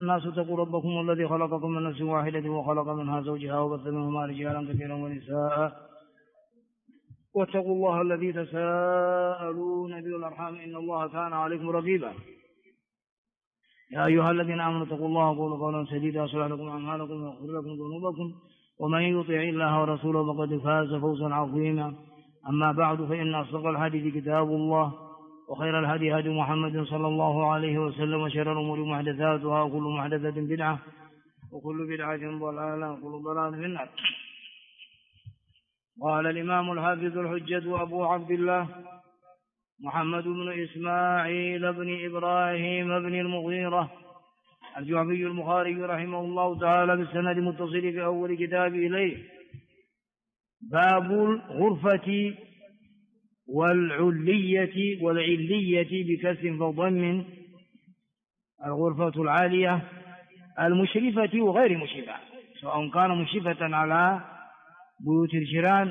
الناس اتقوا ربكم الذي خلقكم من نفس واحدة وخلق منها زوجها وبث منهما رجالا كثيرا ونساء واتقوا الله الذي تساءلون به والأرحام إن الله كان عليكم رقيبا. يا أيها الذين آمنوا اتقوا الله وقولوا قولا سديدا يصلح لكم أعمالكم ويغفر لكم ذنوبكم ومن يطع الله ورسوله فقد فاز فوزا عظيما. أما بعد فإن أصدق الحديث كتاب الله وخير الهدي هدي محمد صلى الله عليه وسلم وشر الأمور محدثاتها وكل محدثة بدعة وكل بدعة ضلالة وكل ضلالة في النار. قال الإمام الحافظ الحجة أبو عبد الله محمد بن إسماعيل بن إبراهيم بن المغيرة الجعفي البخاري رحمه الله تعالى بالسند المتصل في أول كتاب إليه: باب الغرفة والعلية بكسر فضم، الغرفة العالية المشرفة وغير مشرفة، سواء كان مشرفة على بيوت الجيران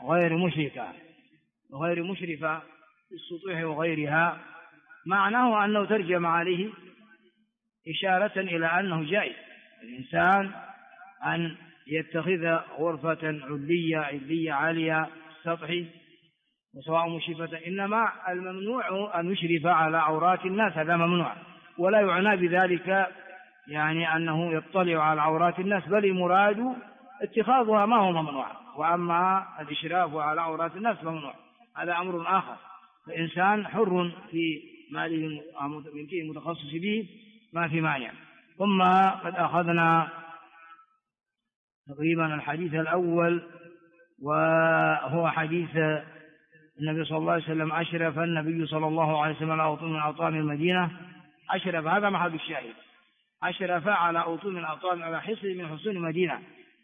غير مشرفة بالسطوح وغيرها، معناه أنه ترجم عليه إشارة إلى أنه جائز الإنسان أن يتخذ غرفة علية عالية السطح وسواء مشرفة، إنما الممنوع أن يشرف على عورات الناس، هذا ممنوع، ولا يعنى بذلك يعني أنه يطلع على عورات الناس، بل المراد اتخاذها ما هو ممنوع، وأما الإشراف على عورات الناس ممنوع، هذا أمر آخر. الإنسان حر في ماله ملكه متخصص به، ما في مانع. ثم قد أخذنا تقريبا الحديث الأول، وهو حديث النبي صلى الله عليه وسلم: أشرف النبي صلى الله عليه وسلم على أوطان من أوطان المدينة. أشرف، هذا محل الشاهد، أشرف على أوطان من أوطان، على حصن من حصون المدينة.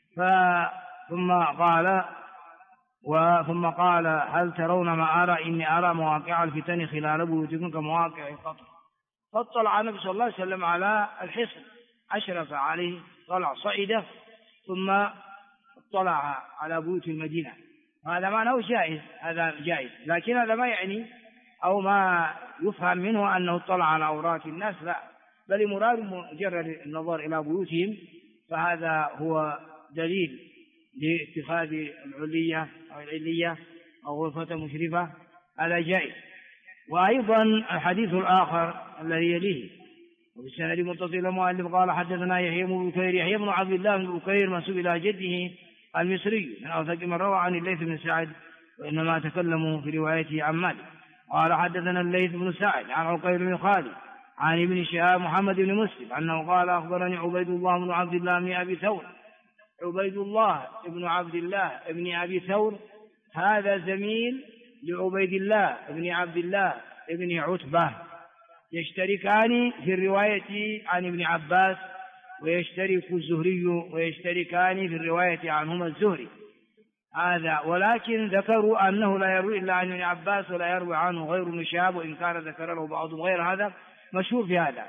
ثم قال: هل ترون ما أرى؟ إني أرى مواقع الفتن خلال بيوتكم كمواقع القطر. فاطلع النبي صلى الله عليه وسلم على الحصن، أشرف عليه، طلع صعده ثم اطلع على بيوت المدينة. هذا معناه جائز، هذا جائز، لكن هذا ما يعني أو ما يفهم منه أنه اطلع على عورات الناس، لا، بل مراد مجرد النظر إلى بيوتهم، فهذا هو دليل لاتخاذ العلية أو غرفة مشرفة، هذا جائز. وأيضا الحديث الآخر الذي يليه وبالسند متصل المؤلف قال: حدثنا يحيى بن عبد الله بن بكير منسوب إلى جده المصري من أوثق من روى عن الليث بن سعد، وإنما تكلموا في روايته عن مالك. قال: حدثنا الليث بن سعد عن عقيل بن خالد عن ابن شهاب محمد بن مسلم أنه قال: أخبرني عبيد الله بن عبد الله بن أبي ثور. عبيد الله بن عبد الله بن أبي ثور هذا زميل لعبيد الله بن عبد الله بن عتبة، يشتركان في الرواية عن ابن عباس، ويشترك الزهري ويشتركان في الرواية عنهما الزهري، هذا، ولكن ذكروا أنه لا يروي إلا عن ابن عباس ولا يروي عنه غير ابن شهاب، وإن كان ذكر له بعضهم غير هذا، مشهور في هذا.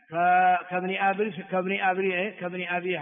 كابن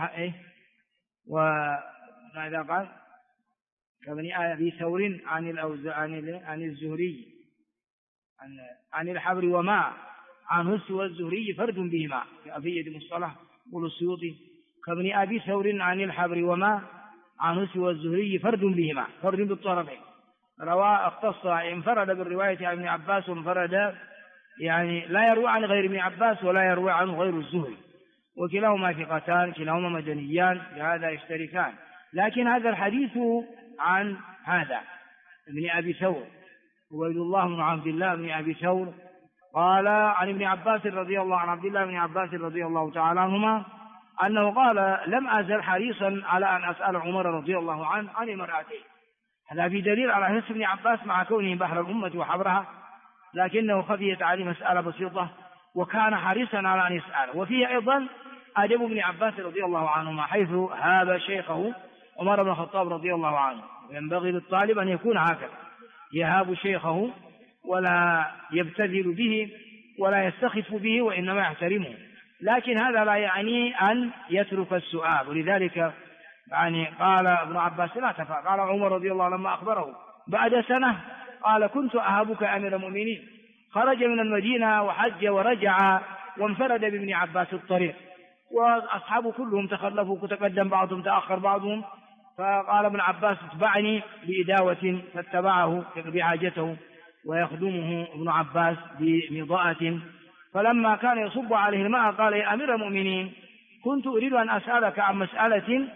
وماذا قال؟ كابن أبي ثور عن الزهري عن الحبر وما عنه سوى الزهري فرد بهما، في أبية مصطلح قول السيوطي: كابن أبي ثور عن الحبر وما عنه سوى الزهري فرد بهما، فرد بالطرفين، اختص، انفرد بالرواية عن ابن عباس، وانفرد يعني لا يروي عن غير ابن عباس ولا يروي عنه غير الزهري، وكلاهما ثقتان، كلاهما مدنيان، بهذا يشتركان. لكن هذا الحديث عن هذا ابن أبي ثور، عبيد الله بن عبد الله بن أبي ثور، قال عن ابن عباس رضي الله عن عبد الله بن عباس رضي الله تعالى عنهما أنه قال: لم أزل حريصا على أن أسأل عمر رضي الله عنه عن امرأتين. هذا في دليل على حرص ابن عباس مع كونه بحر الأمة وحبرها، لكنه خفيت عليه مسألة بسيطة وكان حريصا على أن يسأل. وفيه أيضا أدب ابن عباس رضي الله عنهما، حيث هاب شيخه عمر بن الخطاب رضي الله عنه، وينبغي للطالب أن يكون هكذا، يهاب شيخه ولا يبتذل به ولا يستخف به، وإنما يحترمه، لكن هذا لا يعني أن يترك السؤال. ولذلك يعني قال ابن عباس: لا تفعل. قال عمر رضي الله عنه لما أخبره بعد سنة قال: كنت أهابك أمير المؤمنين. خرج من المدينة وحج ورجع وانفرد بابن عباس الطريق، وأصحابه كلهم تخلفوا، تقدم بعضهم تأخر بعضهم. فقال ابن عباس اتبعني بإداوة، فاتبعه يقضي حاجته ويخدمه ابن عباس بمضاءة. فلما كان يصب عليه الماء قال يا أمير المؤمنين كنت أريد أن أسألك عن مسألة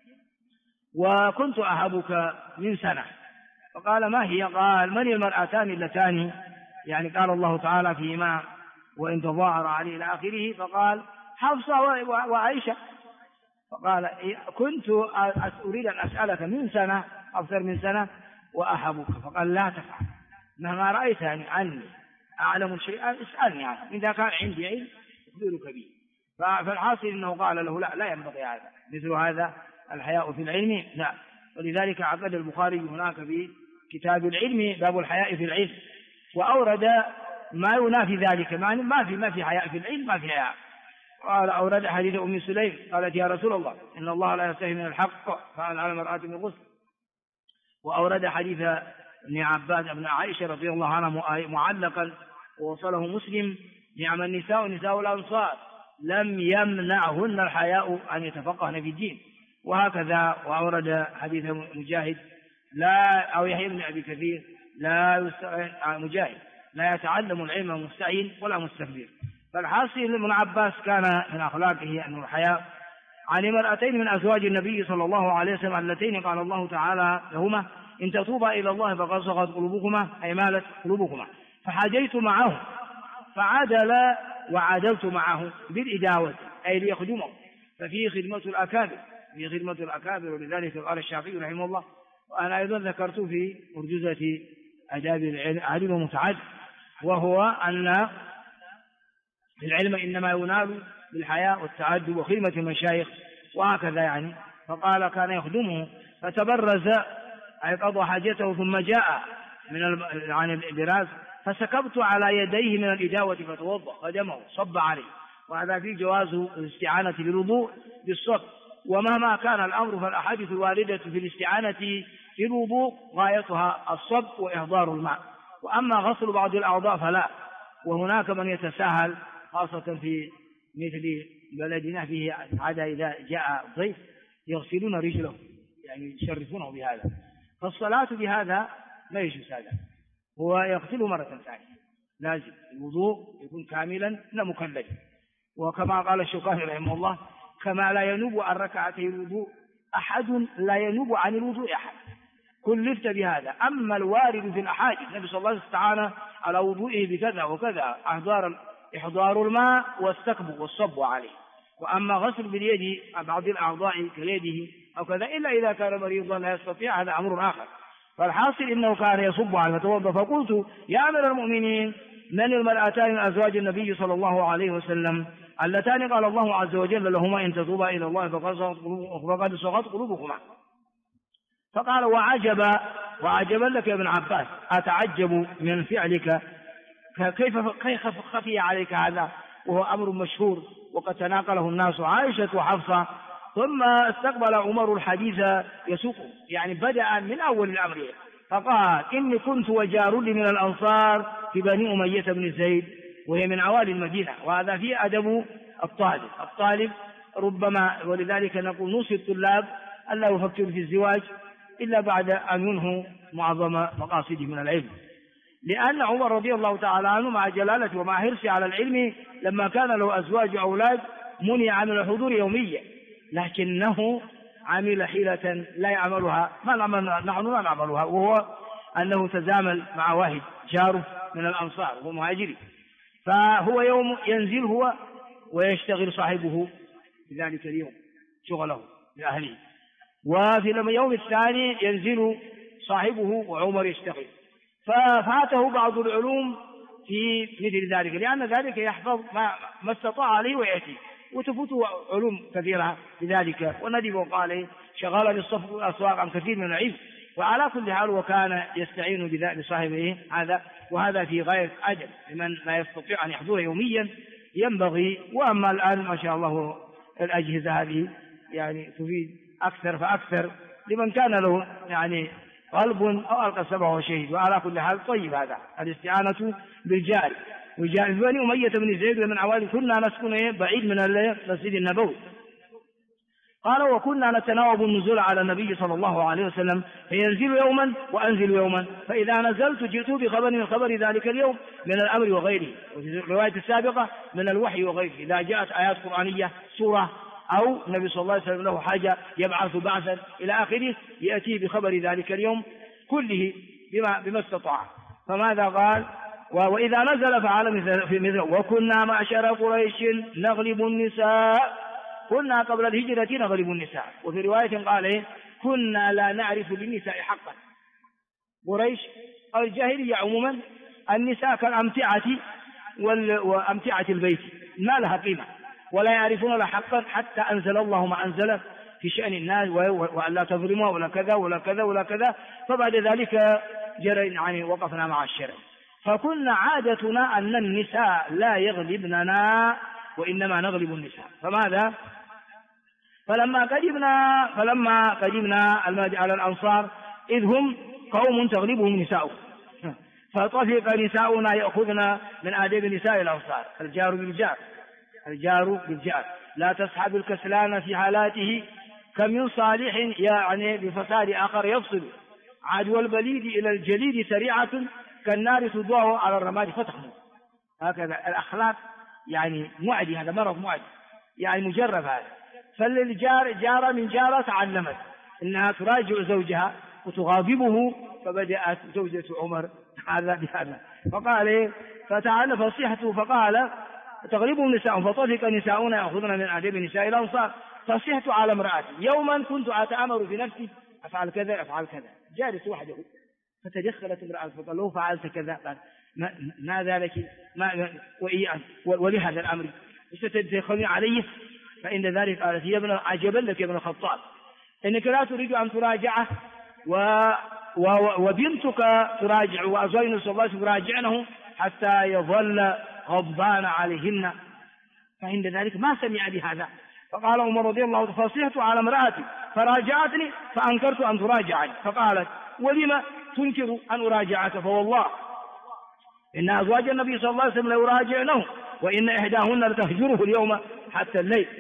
وكنت أهبك من سنة. فقال ما هي؟ قال من المرأتان اللتان يعني قال الله تعالى فيما وإن تظاهر عليه إلى آخره، فقال حفصة وعائشة. فقال كنت أريد أن أسألك من سنة أكثر من سنة وأهبك. فقال لا تفعل، مهما رأيت عني أعلم شيئا اسألني عنه، إذا كان عندي علم أخبرك به. فالحاصل أنه قال له لا ينبغي هذا، مثل هذا الحياء في العلم لا. ولذلك عقد البخاري هناك في كتاب العلم باب الحياء في العلم، وأورد ما ينافي ذلك، ما في حياء في العلم، ما في حياء. قال أورد حديث أم سليم قالت يا رسول الله إن الله لا يستحي من الحق فهل على المرأة من غسل. وأورد حديث ابن عباس ابن عائشة رضي الله عنها معلقا ووصله مسلم نعم النساء نساء الأنصار لم يمنعهن الحياء أن يتفقهن في الدين. وهكذا. وأورد حديث مجاهد أو يحيى بن أبي كثير مجاهد لا يتعلم العلم مستعين ولا مستكبر. فالحاصل ابن عباس كان من أخلاقه أن الحياء عن امرأتين من أزواج النبي صلى الله عليه وسلم اللتين قال الله تعالى لهما إن تتوبا إلى الله فقد صغت قلوبكما أي مالت قلوبكما. فحاجيت معه فعدل وعدلت معه بالإداوة أي ليخدمه، ففيه خدمة الأكابر. ولذلك قال الشافعي رحمه الله وأنا أيضا ذكرت في أرجوزة آداب العلم المتعد، وهو أن العلم إنما ينال بالحياء والتعدد وخدمة المشايخ وهكذا يعني. فقال كان يخدمه فتبرز أي قضى حاجته ثم جاء عن البراز فسكبت على يديه من الإداوة فتوضأ خدمه صب عليه. وهذا فيه جواز الاستعانة بالوضوء بالصب. ومهما كان الأمر فالأحاديث الواردة في الاستعانة في الوضوء غايتها الصب وإحضار الماء. وأما غسل بعض الأعضاء فلا. وهناك من يتساهل خاصة في مثل بلدنا فيه عادة إذا جاء ضيف يغسلون رجله يعني يشرفونه بهذا. فالصلاة بهذا لا يجوز، هذا هو يغسله مرة ثانية، لازم الوضوء يكون كاملا لا مكلف. وكما قال الشوكاني رحمه الله كما لا ينوب عن ركعتي الوضوء أحد لا ينوب عن الوضوء أحد كلفت بهذا. أما الوارد في الأحاديث النبي صلى الله عليه وسلم استعان على وضوئه بكذا وكذا إحضار الماء والسكب والصب عليه. وأما غسل باليد بعض الأعضاء كيده أو كذا إلا إذا كان مريضا لا يستطيع هذا أمر آخر. فالحاصل إنه كان يصب على فتوضأ. فقلت يا أمير المؤمنين من المرأتان من أزواج النبي صلى الله عليه وسلم اللتان قال الله عز وجل لهما إن تتوبا إلى الله فقد صغت قلوبكما. فقال وعجبا لك يا ابن عباس أتعجب من فعلك كيف خفي عليك هذا وهو أمر مشهور وقد تناقله الناس عائشة وحفصة. ثم استقبل عمر الحديث يسوقه يعني بدأ من أول الأمر فقال إني كنت وجار لي من الأنصار في بني أمية بن زيد وهي من عوالي المدينة. وهذا فيه أدب الطالب ربما. ولذلك نقول نوصي الطلاب ألا يفكروا في الزواج إلا بعد أن ينهوا معظم مقاصده من العلم. لأن عمر رضي الله تعالى عنه مع جلالته ومع حرصه على العلم لما كان له أزواج أولاد منع من الحضور يوميا، لكنه عمل حيلة لا يعملها نحن لا نعملها، وهو أنه تزامل مع واحد جاره من الأنصار وهو مهاجري، فهو يوم ينزل هو ويشتغل صاحبه في ذلك اليوم شغله لأهله، وفي اليوم الثاني ينزل صاحبه وعمر يشتغل. ففاته بعض العلوم في مثل ذلك لأن ذلك يحفظ ما استطاع عليه ويأتي وتفوت علوم كثيرة بذلك. والندب وقال شغال بالصف والأسواق عن كثير من العلم. وعلى كل حال وكان يستعين بصاحبه هذا، وهذا في غاية أجل لمن لا يستطيع أن يحضر يوميا ينبغي. وأما الآن ما شاء الله الأجهزة هذه يعني تفيد أكثر فأكثر لمن كان له يعني قلب أو ألقى السبع وشهيد. وعلى كل حال طيب هذا الاستعانة بالجار. وجاء بني أمية بن زيد ومن عوالي كنا نسكن بعيد من المسجد النبوي. قال وكنا نتناوب النزول على النبي صلى الله عليه وسلم فينزل يوما وأنزل يوما، فإذا نزلت جئت بخبر من خبر ذلك اليوم من الأمر وغيره، وفي الرواية السابقة من الوحي وغيره. إذا جاءت آيات قرآنية سورة أو النبي صلى الله عليه وسلم له حاجة يبعث بعثا إلى آخره يأتي بخبر ذلك اليوم كله بما استطاع. فماذا قال؟ وإذا نزل فعل في مثل وكنا معشر قريش نغلب النساء، كنا قبل الهجرة نغلب النساء. وفي رواية قال كنا لا نعرف للنساء حقا. قريش أو الجاهلية عموما النساء كالأمتعة وأمتعة البيت ما لها قيمة ولا يعرفون لها حقا، حتى أنزل الله ما أنزل في شأن الناس وأن لا تظلموا ولا كذا ولا كذا ولا كذا. فبعد ذلك يعني وقفنا مع الشرع. فكنا عادتنا أن النساء لا يغلبننا وإنما نغلب النساء. فماذا؟ فلما قدمنا على الأنصار إذ هم قوم تغلبهم نساؤهم، فطفق نساؤنا يأخذنا من آداب نساء الأنصار. الجار بالجار لا تسحب الكسلان في حالاته كم من صالح يعني بفساد آخر يفصل عدو البليد إلى الجليد سريعة كالنار تضوء على الرماد فتخمر. هكذا الأخلاق يعني معدي، هذا مرض معدي يعني مجرب هذا. فالجار جار من جارة تعلمت إنها تراجع زوجها وتغاضبه، فبدأت زوجة عمر هذا بهذا فقال فتعالى فصيحته فقال تغلبهم نساء فطفق نساؤنا يأخذنا من آداب نساء الأنصار. فصيحت على امرأتي يوما كنت أتأمر في نفسي أفعل كذا أفعل كذا، جالس وحده فتدخلت امرأة فقال له فعلت كذا، قال ما ذلك ولهذا الأمر ستدخلني عليه؟ فإن ذلك قالت يا ابن عجبا لك يا ابن الخطاب إنك لا تريد أن تراجعه وبنتك تراجع وأزواج النبي صلى الله عليه وسلم يراجعنه حتى يظل غضبان عليهن، فعند ذلك ما سمع بهذا. فقال عمر رضي الله عنه فصيحت على امرأتي فراجعتني فأنكرت أن تراجعني، فقالت ولما تنكر أن أراجعك؟ فوالله إن أزواج النبي صلى الله عليه وسلم ليراجعنه وإن إحداهن لتهجره اليوم حتى الليل.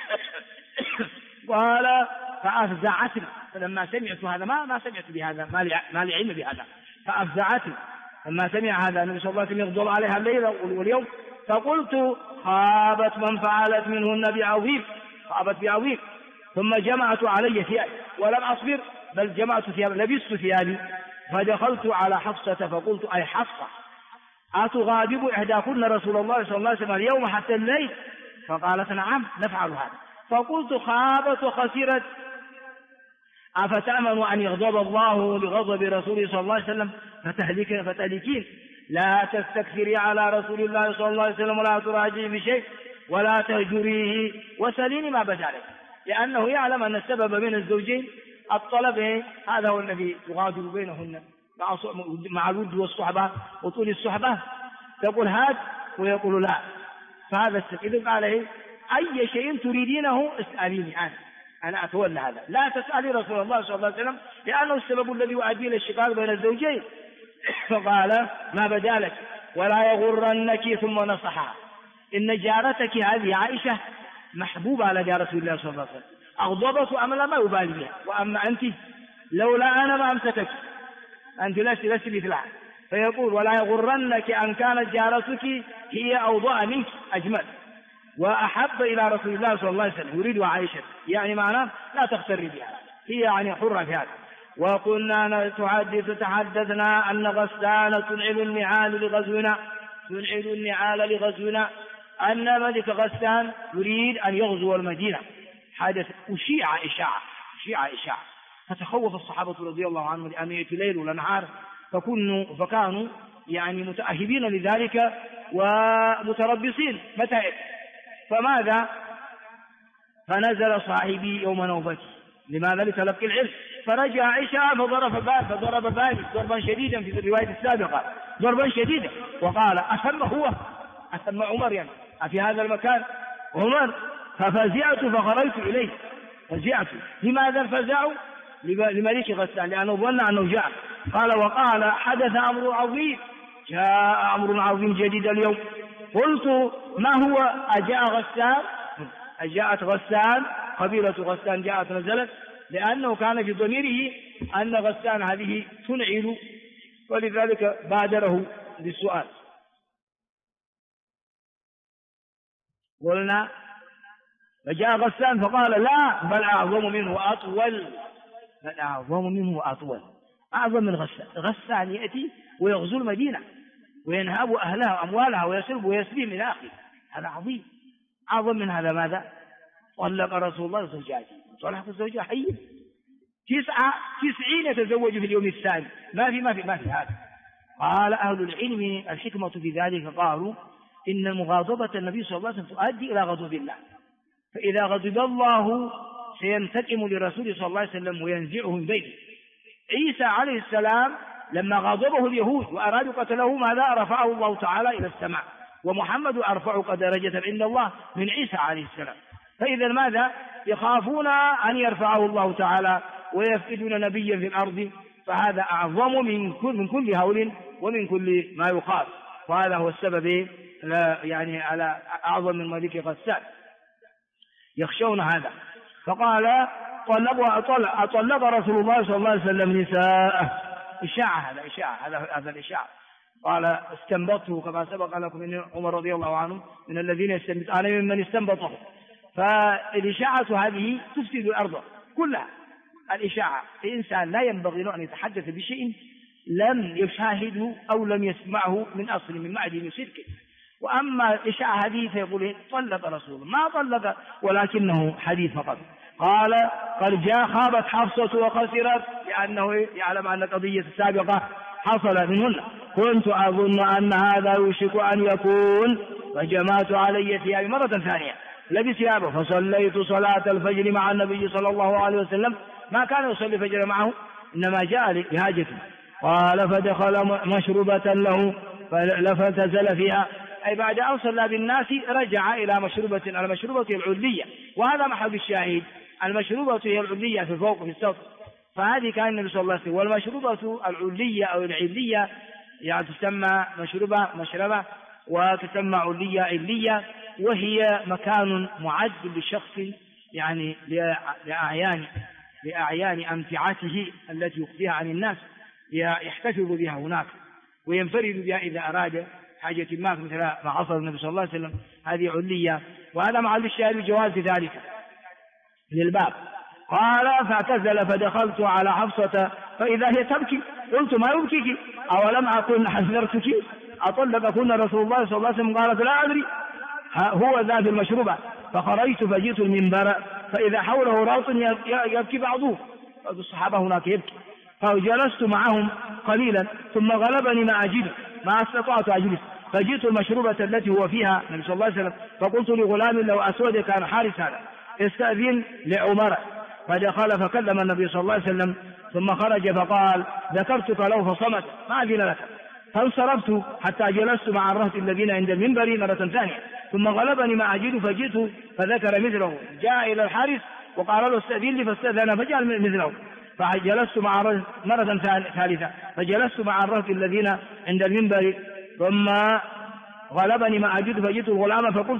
قال فأفزعتني، فلما سمعت هذا ما سمعت بهذا، ما لي علم بهذا، فأفزعتني لما سمع هذا النبي صلى الله عليه وسلم يغضب عليها الليل واليوم. فقلت خابت من فعلت منهن بعظيم، خابت بعظيم. ثم جمعت علي ثيابي ولم أصبر بل جمعت ثيابي لبست ثيابي فدخلت على حفصة فقلت أي حفصة أتغاضب إحداكن رسول الله صلى الله عليه وسلم اليوم حتى الليل؟ فقالت نعم نفعل هذا. فقلت خابت وخسرت أفتأمن أن يغضب الله لغضب رسوله صلى الله عليه وسلم فتهلكين؟ لا تستكثري على رسول الله صلى الله عليه وسلم ولا تراجعي بشيء ولا تهجريه وسليني ما بدا لك، لأنه يعلم أن السبب بين الزوجين الطلب، هذا هو الذي يغادر بينهن مع الود والصحبة وطول الصحبة، تقول هات ويقول لا. فهذا إذن قال أي شيء تريدينه اسأليني أنا أتولى هذا، لا تسألي رسول الله صلى الله عليه وسلم لأنه السبب الذي يؤدي إلى الشقاق بين الزوجين. فقال ما بدا لك ولا يغرنك، ثم نصحها إن جارتك هذه عائشة محبوبة على رسول الله صلى الله عليه وسلم، أغضبت أملا ما يبالي بها، وأما أنت لولا أنا ما أمسكك، أنت لست مثلها. فيقول ولا يغرنك أن كانت جارتك هي أوضاع منك أجمل وأحب إلى رسول الله صلى الله عليه وسلم، يريد عائشة يعني معناه لا تغتري بها، هي يعني حرة في هذا. وكنا تحدثنا أن غسان تنعل النعال لغزونا، أن ملك غسان يريد أن يغزو المدينة. حدث أشيع إشاعة فتخوف الصحابة رضي الله عنهم لأن يأتي ليل ولا نهار، فكانوا يعني متأهبين لذلك ومتربصين متى. فماذا؟ فنزل صاحبي يوم نوبتي، لماذا؟ لتلقي العلم. فرجع عائشة فضرب بالي ضربا شديدا في الرواية السابقة، ضربا شديدا، وقال أثم عمر يعني في هذا المكان عمر؟ ففزعت فخرجت إليه، فزعت. لماذا فزعوا؟ لملك غسان لأنه ظن أنه جاء. قال وقال حدث أمر عظيم، جاء أمر عظيم جديد اليوم قلت ما هو؟ أجاءت غسان، قبيلة غسان جاءت نزلت، لأنه كان في ضميره أن غسان هذه تنعل، ولذلك بادره بالسؤال. قلنا فجاء غسان فقال لا، بل أعظم منه وأطول. أعظم من غسان. غسان يأتي ويغزو المدينة وينهب أهلها وأموالها ويسلب ويسلم إلى آخره، هذا عظيم. أعظم من هذا ماذا؟ طلق رسول الله زوجاته، طلق الزوجة حية 90 يتزوج في اليوم الثاني، ما في هذا. قال أهل العلم الحكمة في ذلك قالوا إن مغاضبة النبي صلى الله عليه وسلم تؤدي إلى غضب الله، فإذا غضب الله سينتقم لرسوله صلى الله عليه وسلم وينزعه من بينه. عيسى عليه السلام لما غاضبه اليهود وأرادوا قتله ماذا؟ رفعه الله تعالى إلى السماء، ومحمد أرفع درجة عند الله من عيسى عليه السلام. فإذا ماذا؟ يخافون أن يرفعه الله تعالى ويفقدون نبيا في الأرض، فهذا أعظم من كل هول ومن كل ما يخاف، وهذا هو السبب يعني على أعظم من ملك غسان، يخشون هذا. فقال أطلق رسول الله صلى الله عليه وسلم نساءه. هذا الإشاعة. قال استنبطه كما سبق لكم من عمر رضي الله عنه من الذين يستنبط، أنا ممن استنبطه. فالإشاعة هذه تفسد الأرض كلها. الإشاعة الإنسان لا ينبغي له أن يتحدث بشيء لم يشاهده أو لم يسمعه من أصل من معدن صدق. وأما الإشاعة هذه فيقول طلق رسول الله، ما طلق ولكنه حديث فقط. قال قد جاء خابت حفصة وخسرت، لأنه يعلم أن القضية السابقة حصل منهن. كنت أظن أن هذا يوشك أن يكون، فجمعت علي ثيابي مرة ثانية لبس ثيابه فصليت صلاة الفجر مع النبي صلى الله عليه وسلم. ما كان يصلي الفجر معه، إنما جاء لحاجته. قال فدخل مشروبة له فلفتزل فيها، أي بعد أن صلى بالناس رجع إلى المشروبة العلية، وهذا محل الشاهد. المشروبة هي العلية في فوق في السطح، فهذه كان النبي صلى الله عليه وسلم. والمشروبة العلية أو العلية يعني تسمى مشربة وتسمى علية، وهي مكان معد لشخص يعني لأعيان أمتعته التي يخفيها عن الناس، يحتفظ بها هناك وينفرد بها إذا أراد حاجة ما، مثل ما حصل النبي صلى الله عليه وسلم. هذه علية، وهذا محل الشاهد بجواز ذلك للباب. قال فاعتزل فدخلت على حفصة فإذا هي تبكي. قلت ما يبكيك؟ أولم أكن حذرتك؟ أطلقكن رسول الله صلى الله عليه وسلم؟ قالت لا أدري، هو ذات المشروبة. فخرجت فجئت المنبر فإذا حوله راس يبكي بعضهم، بعض الصحابة هناك يبكي، فجلست معهم قليلا ثم غلبني ما استطعت أجلس، فجئت المشروبة التي هو فيها النبي صلى الله عليه وسلم، فقلت لغلام لو أسود كان حارس هذا استأذن لعمر، فدخل فكلم النبي صلى الله عليه وسلم ثم خرج فقال ذكرتك له فصمت ما أذن لك. فانصرفت حتى جلست مع الرهط الذين عند المنبر مرة ثانية، ثم غلبني ما أجد فجئت فذكر مثله، جاء إلى الحارس وقال له استأذن لي فاستأذن فجعل مثله، فجلست مع مرة ثالثة فجلست مع الرهط الذين عند المنبر، ثم غلبني ما أجد فجئت الغلام فقلت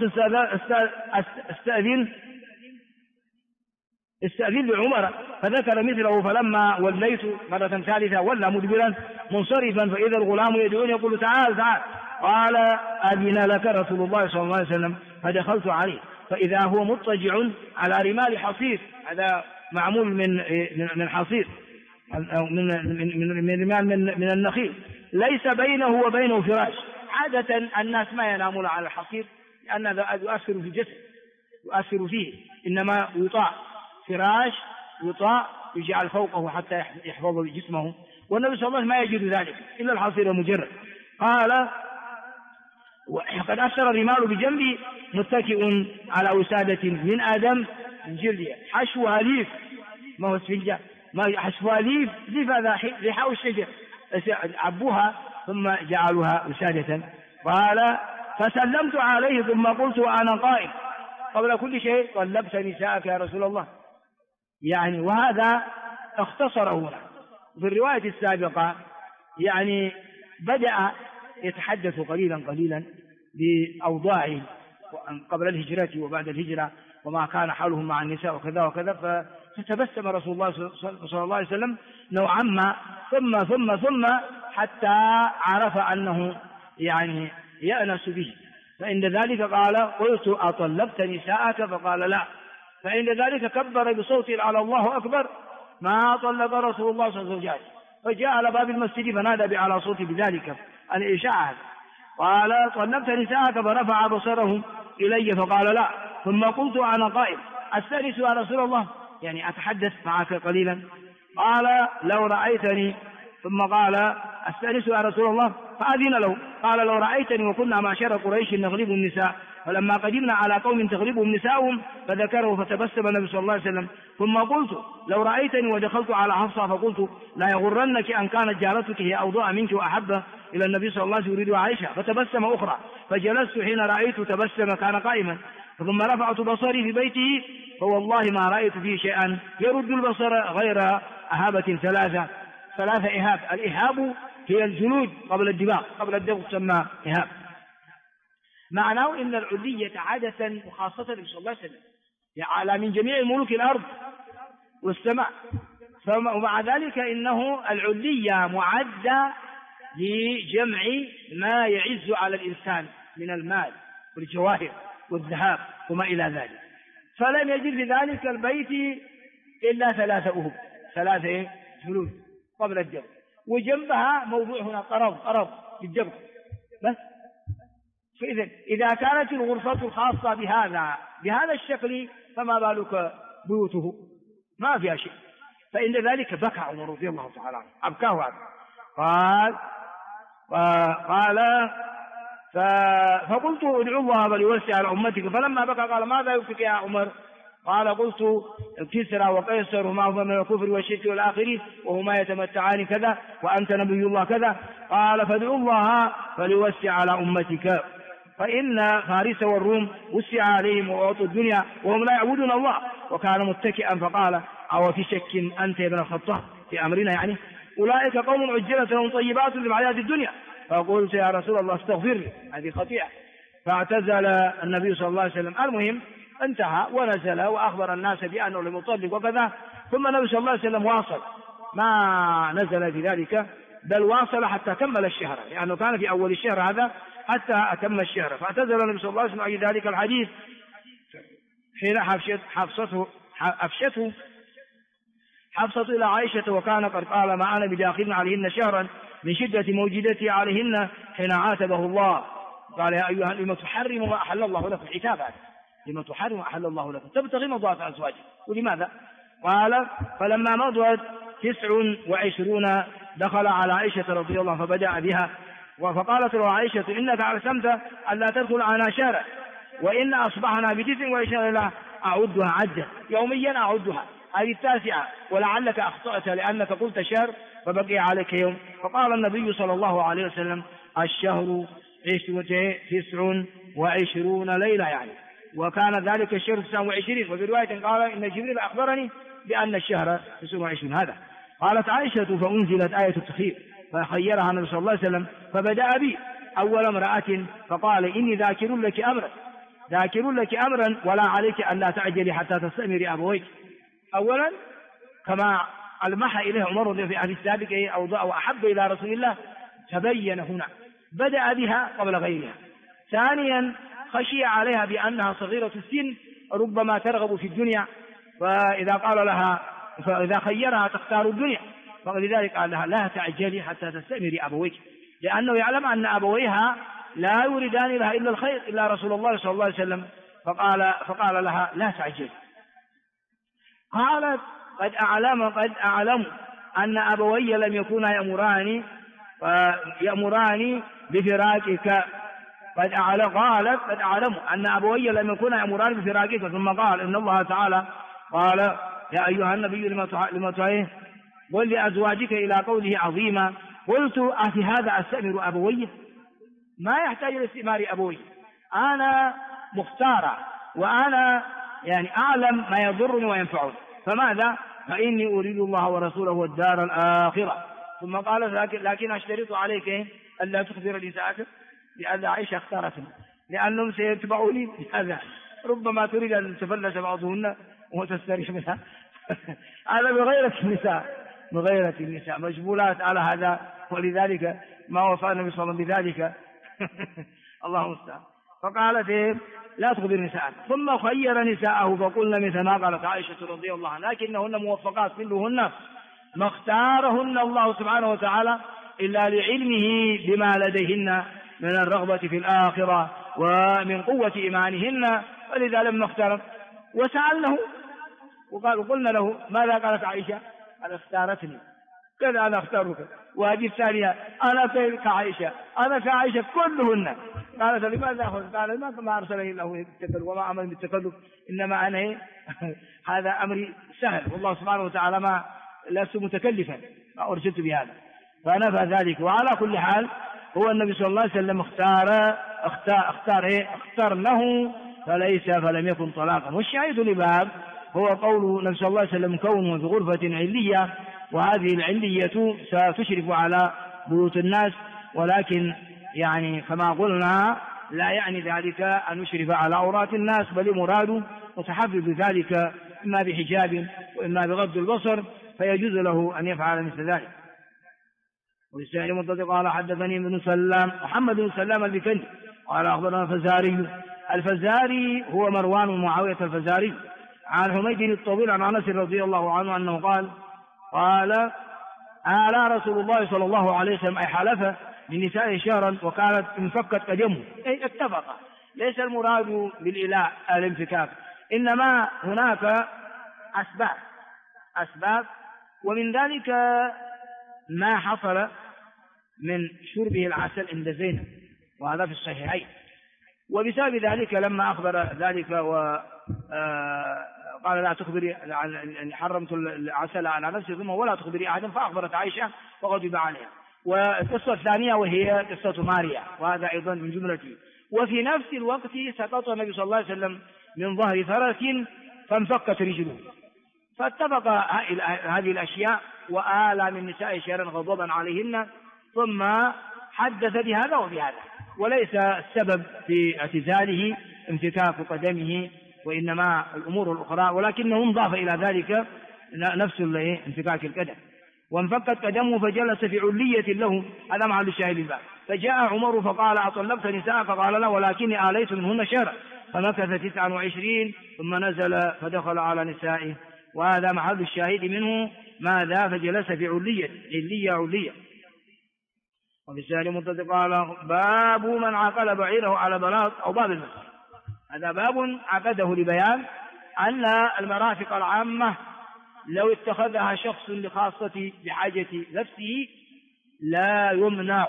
استأذن لعمر فذكر مثله، فلما وليت مرة ثالثة ولى مدبرا منصرفا فإذا الغلام يدعوني يقول تعال. قال أذن لك رسول الله صلى الله عليه وسلم، فدخلت عليه فإذا هو مضطجع على رمال حصير، هذا معمول من حصير أو من رمال من النخيل، ليس بينه وبينه فراش. عادة الناس ما ينامون على الحصير لأن هذا يؤثر في الجسد، يؤثر فيه، إنما يطاع فراش يجعل فوقه حتى يحفظ جسمه، والنبي صلى الله عليه وسلم ما يجد ذلك إلا الحصير المجرد. قال وقد أثر الرمال بجنبي متكئ على وسادة من آدم من جلدها حشوها ليف، ما هو اسفنجة، ما حشوها ليف هذا لحاء الشجر، عبوها ثم جعلوها وسادة. قال فسلمت عليه ثم قلت وأنا قائم قبل كل شيء طلبت نساءك يا رسول الله، يعني وهذا اختصره هنا. في الرواية السابقة يعني بدأ يتحدث قليلا بأوضاعهم قبل الهجرة وبعد الهجرة وما كان حالهم مع النساء وكذا وكذا، فتبسم رسول الله صلى الله عليه وسلم نوعا ما، ثم حتى عرف أنه يعني يأنس به. فإن ذلك قال: قلت: أطلقت نساءك؟ فقال: لا. فإن ذلك كبر بصوته على الله أكبر: ما طلق رسول الله صلى الله عليه وسلم. فجاء على باب المسجد فنادى بأعلى صوته بذلك الإشاعة. قال: طلقت نساءك؟ فرفع بصره إلي فقال: لا. ثم قلت أنا قائم أستأنس يا رسول الله، يعني أتحدث معك قليلا. قال: لو رأيتني. ثم قال: أستأنس يا رسول الله، فأذن له. قال: لو رأيتني وكنا معشر قريش نغلب النساء، فلما قدمنا على قوم تغلبهم نساؤهم فذكره، فتبسم النبي صلى الله عليه وسلم. ثم قلت: لو رأيتني ودخلت على حفصة فقلت: لا يغرنك أن كانت جارتك هي أوضاع منك وأحب إلى النبي صلى الله عليه وسلم يريد عائشة. فتبسم أخرى، فجلست حين رأيت تبسم كان قائما. ثم رفعت بصري في بيته فوالله ما رأيت فيه شيئا يرد البصر غير أهابة ثلاثة إهاب. الإهاب هي الجلود قبل الدماغ، قبل الدماغ تسمى إهاب. معناه إن العلية عادة وخاصة النبي صلى الله عليه وسلم على من جميع ملوك الأرض والسماء، ومع ذلك إنه العلية معدة لجمع ما يعز على الإنسان من المال والجواهر والذهب وما إلى ذلك. فلم يجد في ذلك البيت إلا 3 أهب، 3 جلود قبل الجبر، وجنبها موضوع هنا قرض للجبر بس. فإذا إذا كانت الغرفة الخاصة بهذا الشكل، فما بالك بيوته ما فيها شيء. فإن ذلك بكى عمر رضي الله تعالى عنه، أبكاه هذا. قال فقلت: ادعو الله فليوسع على أمتك. فلما بكى قال: ماذا يبكيك يا عمر؟ قال: قلت: كسرى وقيصر وما هما من الكفر والشرك والآخرين وهما يتمتعان كذا وأنت نبي الله كذا. قال: فادعو الله فليوسع على أمتك، فإن فارس والروم وسع عليهم وأعطوا الدنيا وهم لا يعبدون الله. وكان متكئا فقال: أو في شك أنت يا ابن الخطاب في أمرنا؟ يعني أولئك قوم عجلت لهم طيبات في الحياة الدنيا. فقلت: يا رسول الله استغفر لي، هذه خطيئة. فاعتزل النبي صلى الله عليه وسلم. المهم انتهى ونزل وأخبر الناس بأنه لم يطلق وكذا. ثم النبي صلى الله عليه وسلم واصل، ما نزل في ذلك، بل واصل حتى كمل الشهر، لأنه كان في أول الشهر هذا حتى أتم الشهر. فاعتزل النبي صلى الله عليه وسلم عن ذلك الحديث حين أفشته حفصة إلى عائشة، وكان قد قال: ما أنا بداخل عليهن شهرا من شدة موجدتي عليهن حين عاتبه الله. قال: يا أيها لم تحرم ما أحل الله لكم. عتاب هذا، لم تحرم ما أحل الله لكم، تبتغي مرضات أزواجك. ولماذا؟ قال: فلما مضت 29 دخل على عائشة رضي الله عنها فبدأ بها، فقالت له عائشة: إنك أقسمت أن لا تدخل على شهر، وإن أصبحنا ب29 ليلة أعدها عدة، يوميا أعدها، هذه 9، ولعلك أخطأت لأنك قلت شهر فبقي عليك يوم. فقال النبي صلى الله عليه وسلم: الشهر 29 ليلة يعني، وكان ذلك الشهر 29. وفي رواية قال: إن جبريل أخبرني بأن الشهر 29 هذا. قالت عائشة: فأنزلت آية التخيير فخيرها النبي صلى الله عليه وسلم، فبدأ بي أول امرأة فقال: إني ذاكر لك أمرا ولا عليك أن لا تعجلي حتى تستأمري أبويك. أولا كما ألمح إليه عمر في أهل السابق أو أحب إلى رسول الله، تبين هنا بدأ بها قبل غيرها. ثانيا خشي عليها بأنها صغيرة السن ربما ترغب في الدنيا، فإذا خيرها تختار الدنيا، فلذلك قال لها: لا تعجلي حتى تستأمري أبويك، لأنه يعلم أن أبويها لا يريدان لها إلا الخير إلا رسول الله صلى الله عليه وسلم. فقال لها: لا تعجلي. قالت: قد أعلم أن أبوي لم يكونا يأمراني بفراقك. قالت: قد أعلم أن أبوي لم يكونا يأمراني بفراقك. ثم قال: إن الله تعالى قال: يا أيها النبي لما تعيه قل لأزواجك إلى قوله عظيما. قلت: أفي هذا أستأمر أبوي؟ ما يحتاج إلى استئمار أبوي، أنا مختارة وأنا يعني أعلم ما يضرني وينفعني، فماذا؟ فإني أريد الله ورسوله والدار الآخرة. ثم قال: لكن أشترط عليك ألا تخبر نساءك، لأن عائشة اختارت لأنهم سيتبعوني بهذا، ربما تريد أن تفلس بعضهن وتستريح منها. هذا بغيرة النساء، بغيرة النساء مجبولات على هذا، ولذلك ما وصى النبي صلى الله عليه وسلم بذلك. الله المستعان. فقالت لا تخبر نساء، ثم خير نساءه فقلنا مثل ما قالت عائشة رضي الله عنها، لكنهن موفقات كلهن، ما اختارهن الله سبحانه وتعالى إلا لعلمه بما لديهن من الرغبة في الآخرة ومن قوة إيمانهن، ولذا لما اختار وسألنه وقلنا له ماذا قالت عائشة؟ أنا اختارتني كذا، أنا اختارك. وهذه الثانية أنا كعائشة، أنا كعائشة كلهن. قالت لماذا أخذ؟ قال ما أرسلني الله بالتكلف وما أمر بالتكلف، إنما أنا هذا أمري سهل، والله سبحانه وتعالى ما لست متكلفا، ما أرسلت بهذا، فنفى ذلك. وعلى كل حال هو النبي صلى الله عليه وسلم اختار له فلم يكن طلاقا. والشاهد لباب هو قوله النبي صلى الله عليه وسلم كونه في غرفة علية، وهذه العلية ستشرف على بيوت الناس، ولكن يعني كما قلنا لا يعني ذلك أن يشرف على عورات الناس، بل مراد متحفظ بذلك إما بحجاب وإما بغض البصر، فيجوز له أن يفعل مثل ذلك. والسائل متصل قال حدثني ابن سلام محمد بن سلام البكندي قال أخبرنا الفزاري هو مروان معاوية الفزاري عن حميد الطويل عن أنس رضي الله عنه أنه قال آلى رسول الله صلى الله عليه وسلم أي حلف للنساء شهرا وكانت انفكت قدمه، أي اتفق. ليس المراد بالإلاء الانفكاك، إنما هناك أسباب، ومن ذلك ما حصل من شربه العسل عند زينب، وهذا في الصحيحين. وبسبب ذلك لما أخبر ذلك قال لا تخبري، حرمت العسل على نفسي ثم ولا تخبري أحدا، فأخبرت عائشة وغضب عليها. والقصة الثانية وهي قصة ماريا، وهذا أيضا من جملته. وفي نفس الوقت سقط النبي صلى الله عليه وسلم من ظهر فرس فانفكت رجله، فاتفق هذه الأشياء وآلى من نساء شهرا غضبا عليهن، ثم حدث بهذا وبهذا، وليس السبب في اعتزاله انفكاك قدمه، وإنما الأمور الأخرى، ولكنه انضاف إلى ذلك نفس انفكاك القدم. وانفكت قدمه فجلس في علية له، هذا محل الشاهد الباب. فجاء عمر فقال أطلقت نساءك؟ قال لا، ولكني آليت منهن شهرا. فمكث 29 ثم نزل فدخل على نسائه، وهذا محل الشاهد منه ماذا؟ فجلس في علية. وبالسهل متصل قال باب من عقل بعيره على بلاط أو باب المسجد. هذا باب عقده لبيان أن المرافق العامة لو اتخذها شخص لخاصة بحاجة نفسه لا يمنع،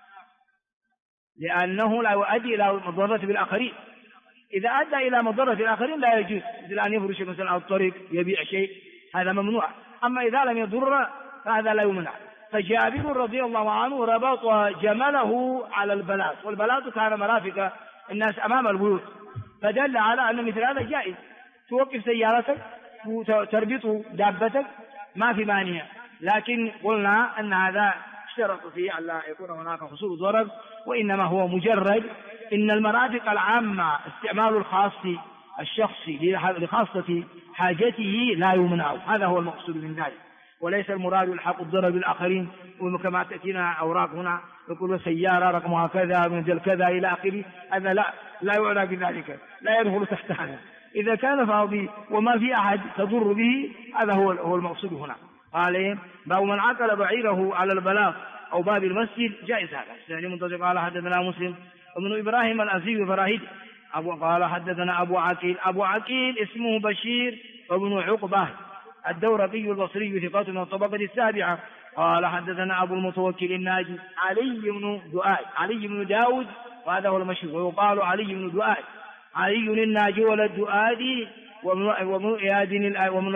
لأنه لا يؤدي إلى مضرة بالآخرين. إذا أدى إلى مضرة الآخرين لا يجوز، مثل أن يفرش مثلا على الطريق يبيع شيء، هذا ممنوع. أما إذا لم يضر فهذا لا يمنع. فجابر رضي الله عنه ربط جمله على البلاط، والبلاط كان مرافق الناس أمام البيوت، فدل على أن مثل هذا جائز. توقف سيارتك وتربط دابتك ما في مانع، لكن قلنا أن هذا اشترط فيه أن لا يكون هناك حصول ضرر، وإنما هو مجرد إن المرافق العامة استعمال الخاص الشخصي لخاصة حاجته لا يمنع، هذا هو المقصود من ذلك، وليس المراد الحق الضرر بالآخرين. وكما تأتينا أوراق هنا يقول سيارة رقمها كذا من كذا إلى آخره، هذا لا يعنى بذلك، لا يدخل تحت هذا. إذا كان فاضي وما في أحد تضر به، هذا هو المقصود هنا. قال باب من عقل بعيره على البلاط أو باب المسجد جائز هذا. الثاني منتظر قال حدثنا مسلم ابن إبراهيم الأزدي فراهيد قال حدثنا أبو عقيل اسمه بشير وابن عقبة الدورقي البصري ثقة من الطبقة السابعة. قال حدثنا أبو المتوكل الناجي علي بن داود، وهذا هو المشهور، ويقال علي بن دؤاد، علي الناجي ولد دؤادي وابن إياد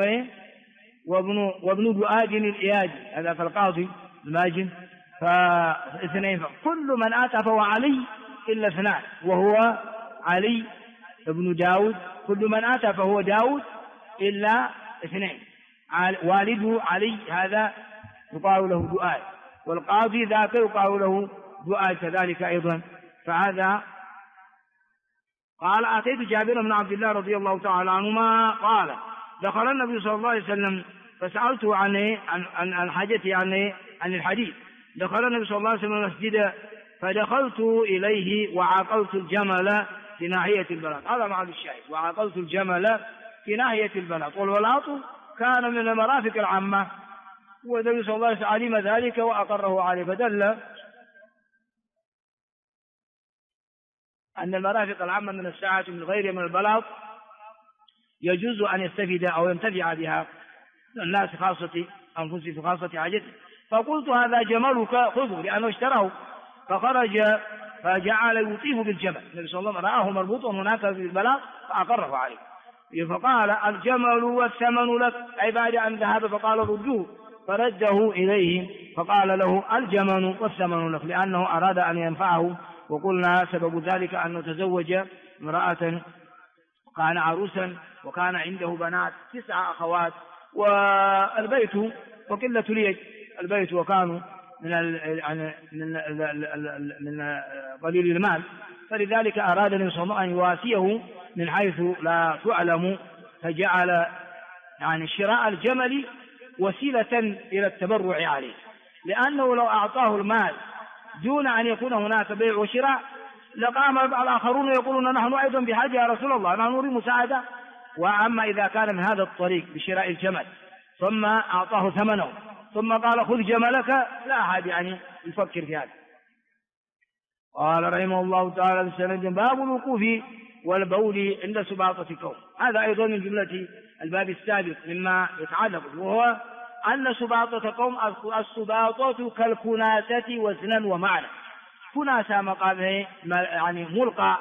وابن دؤاد الإيادي، هذا كالقاضي الماجن، فاثنين. كل من آتى فهو علي إلا اثنان، وهو علي بن داود. كل من آتى فهو داود إلا اثنين. والده علي هذا يقال له دؤاد، والقاضي ذاك يقال له دؤاد كذلك أيضا. فهذا قال أتيت جابر بن عبد الله رضي الله تعالى عنهما قال دخل النبي صلى الله عليه وسلم فسألته عن حاجتي عن الحديث. دخل النبي صلى الله عليه وسلم المسجد فدخلت إليه وعقلت الجمل في ناحية البلاط. هذا معنى الشاهد، وعقلت الجمل في ناحية البلاط. والبلاط كان من المرافق العامة، والنبي صلى الله عليه وسلم علم ذلك وأقره عليه، فدل أن المرافق العامة من الساعة من غير من البلاط يجوز أن يستفيد أو ينتفع بها الناس خاصة أنفسهم في خاصة حاجته. فقلت هذا جملك خذه، لأنه اشتراه. فخرج فجعل يطيف بالجمل. النبي صلى الله عليه وسلم رآه مربوطا هناك في البلاط فأقره عليه. فقال الجمل والثمن لك، أي بعد أن ذهب فقال ردوه، فرده إليه فقال له الجمل والثمن لك، لأنه أراد أن ينفعه. وقلنا سبب ذلك أنه تزوج امرأة كان عروسا وكان عنده بنات 9 أخوات، والبيت وقلة اليد، البيت وكانوا من قليل المال، فلذلك أراد النبي صلى الله عليه وسلم أن يواسيه من حيث لا تعلم، فجعل شراء الجمل وسيلة إلى التبرع عليه، لأنه لو أعطاه المال دون أن يكون هناك بيع وشراء لقام الآخرون يقولون نحن أيضا بحاجة يا رسول الله، نحن نريد مساعدة. وأما إذا كان من هذا الطريق بشراء الجمل ثم أعطاه ثمنه ثم قال خذ جملك، لا أحد يفكر في هذا. قال رحمه الله تعالى بسند باب الوقوف والبول عند سباطة قوم. هذا أيضا من جملة الباب السابق مما يتعلق، وهو أن سباطة قوم السباطة كالكناسة وزنا ومعنى. كناسة مقامه ملقى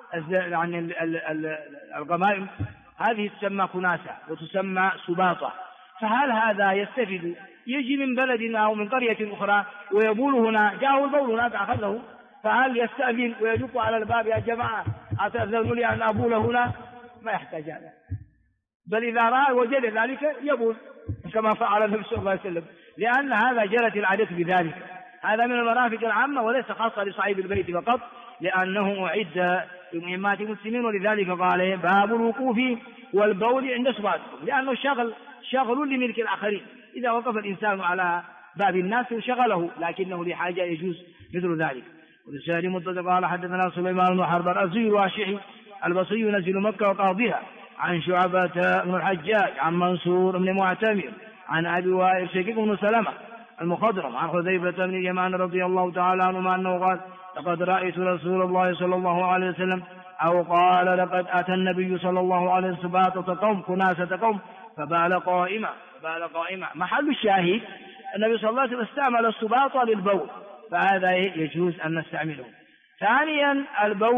الغمائم، هذه تسمى كناسة وتسمى سباطة. فهل هذا يستفيد يجي من بلد أو من قرية أخرى ويبول هنا، جاءه البول هناك أخذه، فهل يستأذن ويدق على الباب يا جماعة أتأذنوا لي أن أبول هنا؟ ما يحتاج هذا، بل إذا رأى وجد ذلك يبول كما فعل النبي صلى الله عليه وسلم، لأن هذا جرت العادة بذلك. هذا من المرافق العامة وليس خاصة لصاحب البيت فقط، لأنه أعد لمهمات المسلمين. ولذلك قال باب الوقوف والبول عند سباطهم، لأنه شغل لملك الآخرين. إذا وقف الإنسان على باب الناس شغله، لكنه لحاجة يجوز مثل ذلك. ولسان متفق قال حدثنا سليمان بن حرب الأزدي الواشعي البصري نزل مكة وقاضيها عن شعبة بن الحجاج عن منصور بن معتمر عن أبي وائل شقيق بن سلمة المخضرم عن حذيفة بن اليمان رضي الله تعالى عنه أنه قال لقد رأيت رسول الله صلى الله عليه وسلم، أو قال لقد أتى النبي صلى الله عليه وسلم سباطة قوم كناسة قوم فبال قائمة. محل الشاهد النبي صلى الله عليه وسلم استعمل السباطة للبول، فهذا يجوز أن نستعمله. ثانيا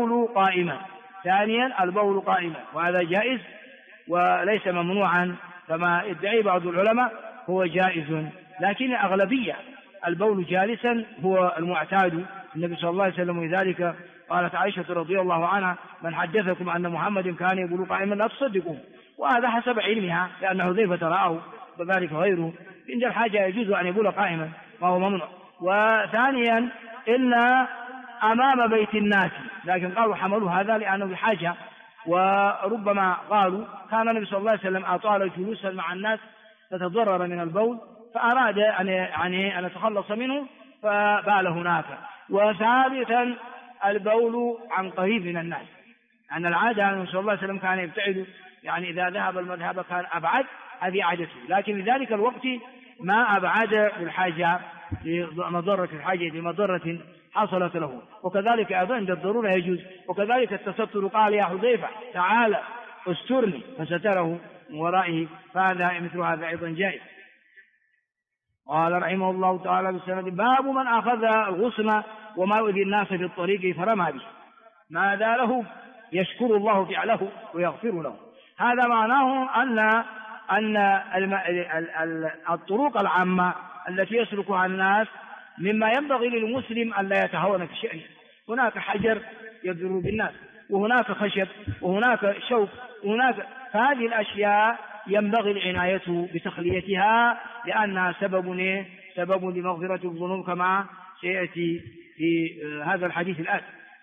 البول قائما، وهذا جائز وليس ممنوعا كما يدعي بعض العلماء، هو جائز، لكن أغلبية البول جالسا هو المعتاد النبي صلى الله عليه وسلم. ولذلك قالت عائشة رضي الله عنها من حدثكم أن محمد كان يبول قائما لا تصدقوا، وهذا حسب علمها لأن حذيفة رآه وذلك غيره. عند الحاجة يجوز أن يبول قائما وهو ممنوع. وثانيا إن أمام بيت الناس، لكن قالوا حملوا هذا لأنه بحاجة، وربما قالوا كان النبي صلى الله عليه وسلم أطال جلوسا مع الناس فتضرر من البول فأراد أن يتخلص منه فبال هناك. وثالثا البول عن قريب من الناس، أن العادة النبي صلى الله عليه وسلم كان يبتعد، إذا ذهب المذهب كان أبعد، هذه عادته، لكن في ذلك الوقت ما أبعد للحاجة لمضرة الحاجة لمضرة حصلت له. وكذلك أيضا عند الضرورة يجوز. وكذلك التستر، قال يا حذيفة تعالى استرني فستره من ورائه، فهذا مثل هذا أيضا جائز. قال رحمه الله تعالى بالسند باب من أخذ الغصن وما يؤذي الناس في الطريق فرمى به ماذا له يشكر الله فعله ويغفر له. هذا معناه أن الطرق العامة التي يسلكها الناس مما ينبغي للمسلم أن لا يتهاون في شأنه. هناك حجر يضر بالناس، وهناك خشب، وهناك شوك، فهذه الأشياء ينبغي العناية بتخليتها، لأنها سبب لمغفرة الذنوب كما سيأتي في هذا الحديث الآن.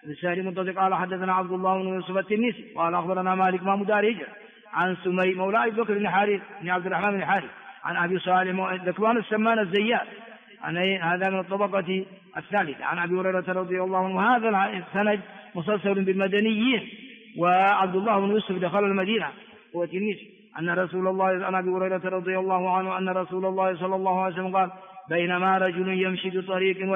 السائل منتظر قال حدثنا عبد الله بن يوسف التنيسي قال أخبرنا مالك مام دار هجرة عن سمي مولى أبي بكر بن حارث بن عبد الرحمن بن حارث عن أبي صالح ذكوان السمان الزيات هذا من الطبقة الثالثة عن أبي هريرة رضي الله عنه. هذا السند مسلسل بالمدنيين. وعبد الله بن يوسف دخل المدينة هو تلميذه أن رسول الله عن أبي هريرة رضي الله عنه أن رسول الله صلى الله عليه وسلم قال بينما رجل يمشي بطريق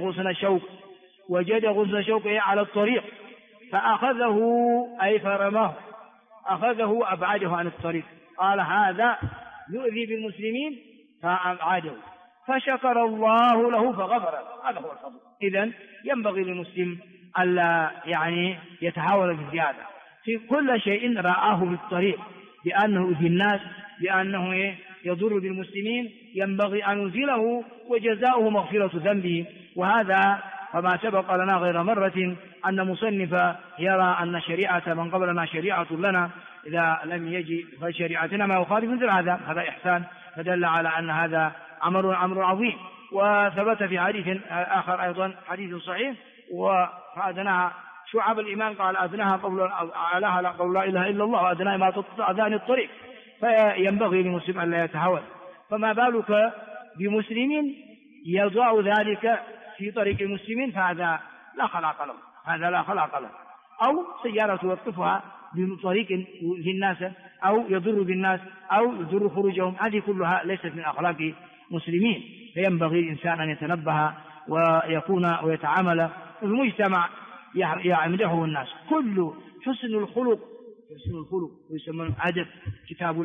وجد غصن شوك على الطريق فأخذه أي فرماه أخذه أبعده عن الطريق قال هذا يؤذي بالمسلمين فأبعده فشكر الله له فغفر. هذا هو الفضل. إذن ينبغي للمسلم ألا يتحاول بالزيادة في كل شيء رآه بالطريق بأنه يؤذي الناس بأنه يضر بالمسلمين ينبغي أن نزيله وجزاؤه مغفرة ذنبه. وهذا وما سبق لنا غير مرة أن مصنف يرى أن شريعة من قبلنا شريعة لنا إذا لم يجي فشريعتنا ما يخالف مثل هذا إحسان فدل على أن هذا أمر عظيم. وثبت في حديث آخر أيضا حديث صحيح وأدناها شعب الإيمان قال أدناها أعلاها قول لا إله إلا الله وأدناها ما تطعدان الطريق. فينبغي للمسلم أن لا يتهاون. فما بالك بمسلم يضع ذلك في طريق المسلمين فهذا لا خلاق له أو سيارة توقفها بطريق في الناس أو يضر بالناس أو يضر خروجهم. هذه كلها ليست من أخلاق مسلمين. فينبغي الإنسان أن يتنبه ويكون ويتعامل في المجتمع يمدحه الناس. كل حسن الخلق ويسمى أدب. كتاب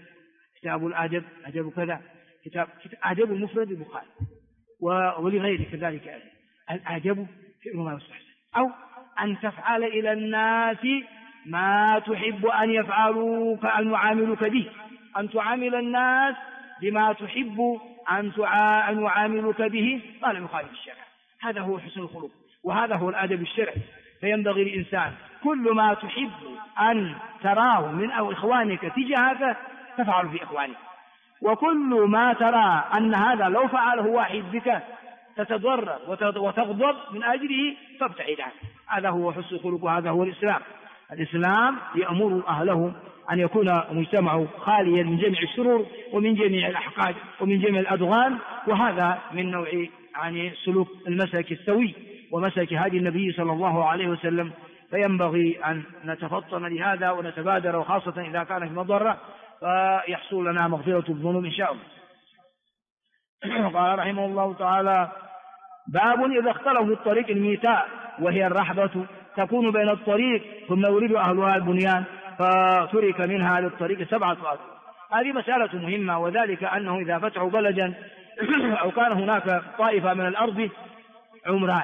الأدب أدب كذا كتاب أدب المفرد البخاري ولغيره كذلك. الأدب فعل ما يستحسن أو أن تفعل إلى الناس ما تحب أن يفعلوك أن يعاملوك به أن تعامل الناس بما تحب أن يعاملوك به ما لم يخالف الشرع. هذا هو حسن الخلق وهذا هو الأدب الشرعي. فينبغي الإنسان كل ما تحب أن تراه من أو إخوانك تجاهك تفعل في إخوانك وكل ما ترى أن هذا لو فعله واحد بك تتضرر وتغضب من أجله فابتعد عنه. هذا هو حسن الخلق وهذا هو الإسلام يأمر أهله أن يكون مجتمعه خاليا من جميع الشرور ومن جميع الأحقاد ومن جميع الأضغان. وهذا من نوع سلوك المسلك السوي ومسلك هدي النبي صلى الله عليه وسلم. فينبغي أن نتفطن لهذا ونتبادر وخاصة إذا كان في مضرة فيحصل لنا مغفرة الذنوب إن شاء الله. قال رحمه الله تعالى باب إذا اختلفوا في الطريق الميتاء وهي الرحبة تكون بين الطريق ثم يريد أهلها البنيان فترك منها للطريق 7 أطراف. هذه مسألة مهمة وذلك أنه إذا فتحوا بلدا أو كان هناك طائفة من الأرض عمران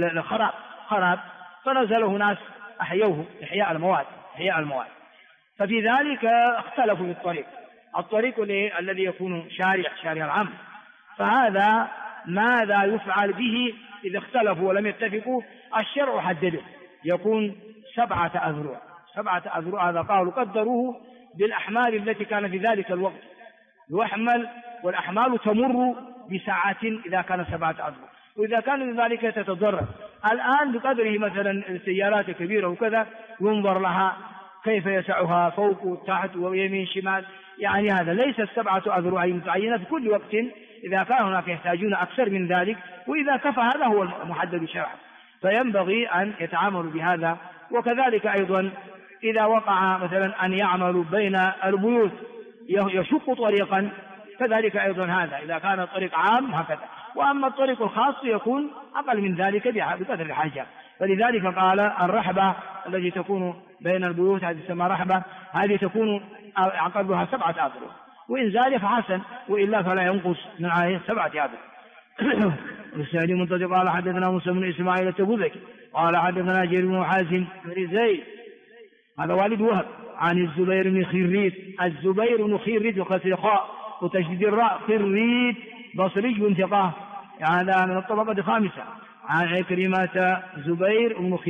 خراب فنزله ناس أحيوه إحياء المواد ففي ذلك اختلفوا في الطريق الذي يكون شارع العام. فهذا ماذا يفعل به إذا اختلفوا ولم يتفقوا؟ الشرع حدده يكون 7 أذرع. هذا قالوا قدروه بالأحمال التي كان في ذلك الوقت يحمل والأحمال تمر بساعة إذا كان 7 أذرع وإذا كان ذلك تتضرر. الآن بقدره مثلا السيارات كبيرة وكذا ينظر لها كيف يسعها فوق وتحت ويمين شمال. هذا ليس 7 أذرع متعينة في كل وقت. إذا كان هناك يحتاجون أكثر من ذلك وإذا كفى هذا هو المحدد شرعا. فينبغي أن يتعاملوا بهذا. وكذلك أيضا إذا وقع مثلا أن يعملوا بين البيوت يشق طريقا كذلك أيضا هذا إذا كان الطريق عام هكذا. وأما الطريق الخاص يكون أقل من ذلك بقدر الحاجة. فلذلك قال الرحبة التي تكون بين البيوت هذه تسمى رحبة. هذه تكون عقدها 7 أذرع وإن زاد فحسن وإلا فلا ينقص من عليه 7 أذرع. السعدي منتظر قال حدثنا موسى بن إسماعيل التبوذكي قال حدثنا جرير بن حازم بن زيد هذا والد وهب عن الزبير بن خيريت وكسر خاء وتشديد الراء خيريت بصري ثقة هذا من الطبقة 5 عن عكرمة زبير بن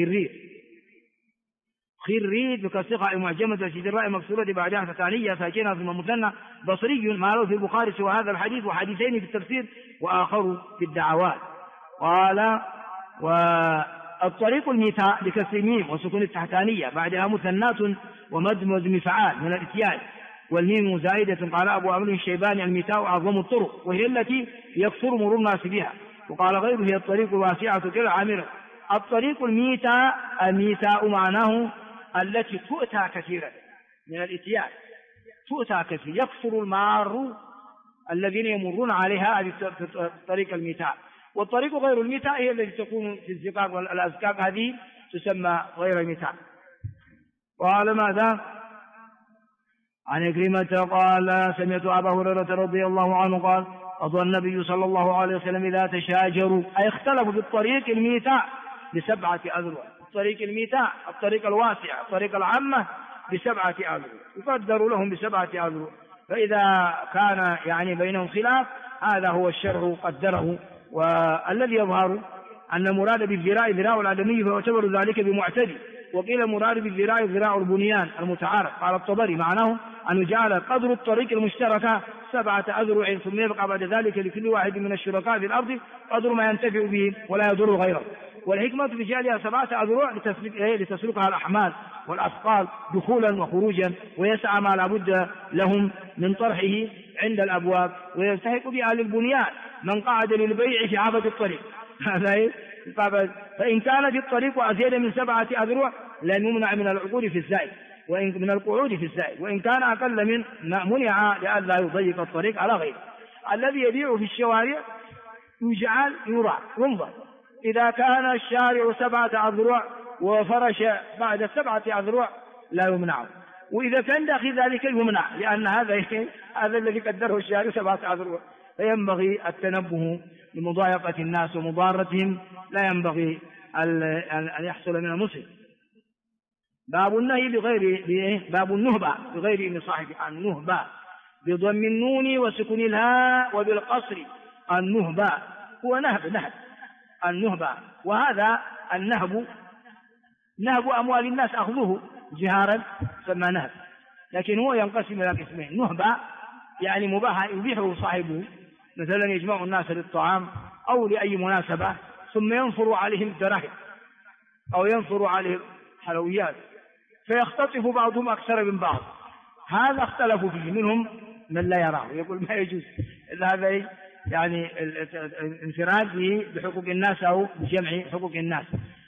خيريت بكسر خاء معجمة وتشديد الراء مكسورة بعدها فتانية ساكنة ثم مثنى بصري ما له في البخاري سوى هذا الحديث وحديثين في التفسير وآخر في الدعوات. قال الطريق الميتاء بكسر الميم وسكون التحتانية بعدها مثنات ومد وزن فعال من الإتيان والميم زائدة. قال أبو عمرو الشيباني الميتاء أعظم الطرق وهي التي يكثر مرور الناس بها. وقال غيره هي الطريق الواسعة كالعامرة. الطريق الميتاء معناه التي تؤتى كثيرا من الإتيان، تؤتى كثير يكثر المار الذين يمرون عليها هذه الطريق الميتاء. والطريق غير الميتاء هي التي تكون في الزقاق والأزقاق، هذه تسمى غير الميتاء. قال ماذا؟ عن عكرمة قال سمعت أبا هريرة رضي الله عنه قال قضى النبي صلى الله عليه وسلم إذا تشاجروا أي اختلفوا في الطريق الميتاء ب7 أذرع. الطريق الميتاء الطريق الواسع الطريق العامة ب7 أذرع، يقدر لهم ب7 أذرع. فإذا كان يعني بينهم خلاف هذا هو الشرع قدره. والذي يظهر أن المراد بالذراع ذراع الآدمي فيعتبر ذلك بمعتدي، وقيل المراد بالذراع ذراع البنيان المتعارف. قال الطبري معناه أن جعل قدر الطريق المشتركة 7 أذرع ثم يبقى بعد ذلك لكل واحد من الشركاء في الأرض قدر ما ينتفع به ولا يضر غيره. والحكمة في جعلها 7 أذرع لتسلكها الأحمال والأثقال دخولا وخروجا، ويسعى ما لابد لهم من طرحه عند الأبواب، ويلتحق بأهل البنيان من قعد للبيع في عبد الطريق. فإن كانت الطريق أزيد من 7 أذرع لن يمنع من العقود في الزائد من القعود في الزائد، وإن كان أقل من منع لئلا يضيق الطريق على غيره. الذي يبيع في الشوارع يجعل يراع ينظر، إذا كان الشارع 7 أذرع وفرش بعد 7 أذرع لا يمنع، وإذا كان داخل ذلك يمنع، لأن هذا الذي قدره الشارع 7 أذرع. فينبغي التنبه لمضايقة الناس ومضارتهم، لا ينبغي أن يحصل من المسلم. باب النهي باب النهبة بغير ابن صاحب. النهبة بضم النون وسكون الهاء وبالقصر. النهبة هو نهب النهبة، وهذا النهب نهب أموال الناس أخذه جهارا سمى نهب، لكن هو ينقسم إلى قسمين: نهبة يعني مباح يبيحه صاحبه، مثلا يجمع الناس للطعام أو لأي مناسبة ثم ينفر عليهم الدراهم أو ينفر عليهم حلويات فيختطف بعضهم أكثر من بعض، هذا اختلفوا فيه، منهم من لا يراه يقول ما يجوز هذا يعني الانفراد بحقوق الناس أو بجمع حقوق الناس.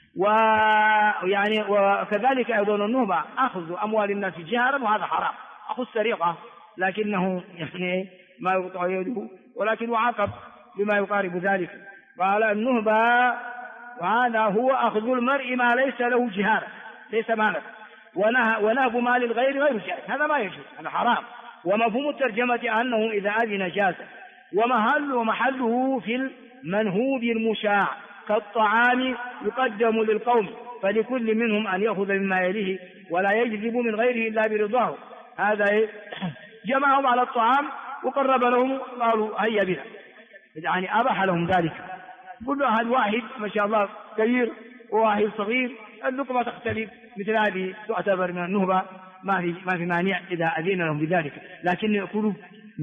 ويعني وكذلك أيضا النهبة أخذ أموال الناس جهارا، وهذا حرام. أخذ سرقة لكنه يعني ما يقطع يده، ولكن يعاقب بما يقارب ذلك. قال النهبة وهذا هو أخذ المرء ما ليس له جهارا، ليس مالك، ونهب مال الغير غير جائز، هذا ما يجوز، هذا حرام. ومفهوم الترجمة أنه إذا أذن جاز. ومحله في المنهوب المشاع كالطعام يقدم للقوم، فلكل منهم أن يأخذ مما يليه ولا يجذب من غيره إلا برضاه. هذا جمعهم على الطعام وقرب لهم قالوا هيا بنا، يعني أباح لهم ذلك. كل أحد واحد ما شاء الله كبير وواحد صغير، اللقمة تختلف، مثل هذه تعتبر من النهبة، ما في مانع إذا أذين لهم بذلك، لكن يأخذوا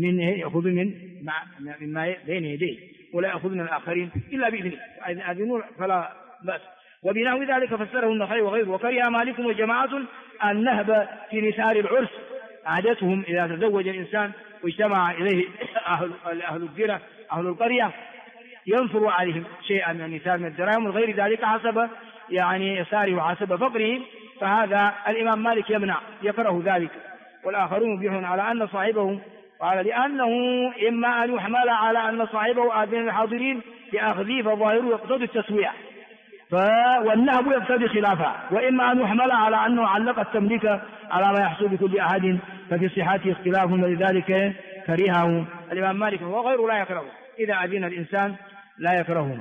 مما بين يديه ولا يأخذ من الآخرين إلا بإذنه، أذنوا فلا بأس. وبنحو ذلك فسره النخعي وغيره. وكره مالك وجماعة النهب في نثار العرس، عادتهم إذا تزوج الإنسان واجتمع إليه أهل الديرة أهل القرية ينفر عليهم شيئا من النثار من الدراهم وغير ذلك حسب يعني يساره وحسب فقره، فهذا الإمام مالك يكره ذلك. والآخرون يبيحون على أن صاحبه قال لأنه إما أن يحمل على أن صاحبه آذن الحاضرين لأخذه فظاهره يقتضي التسوية والنهب يقتضي خلافه، وإما أن يحمل على أنه علق التمليك على ما يحصل بكل أحد ففي صحته اختلاف، ولذلك كرهه الإمام مالك وغيره لا يكرهه. إذا أذن الإنسان لا يكرهه.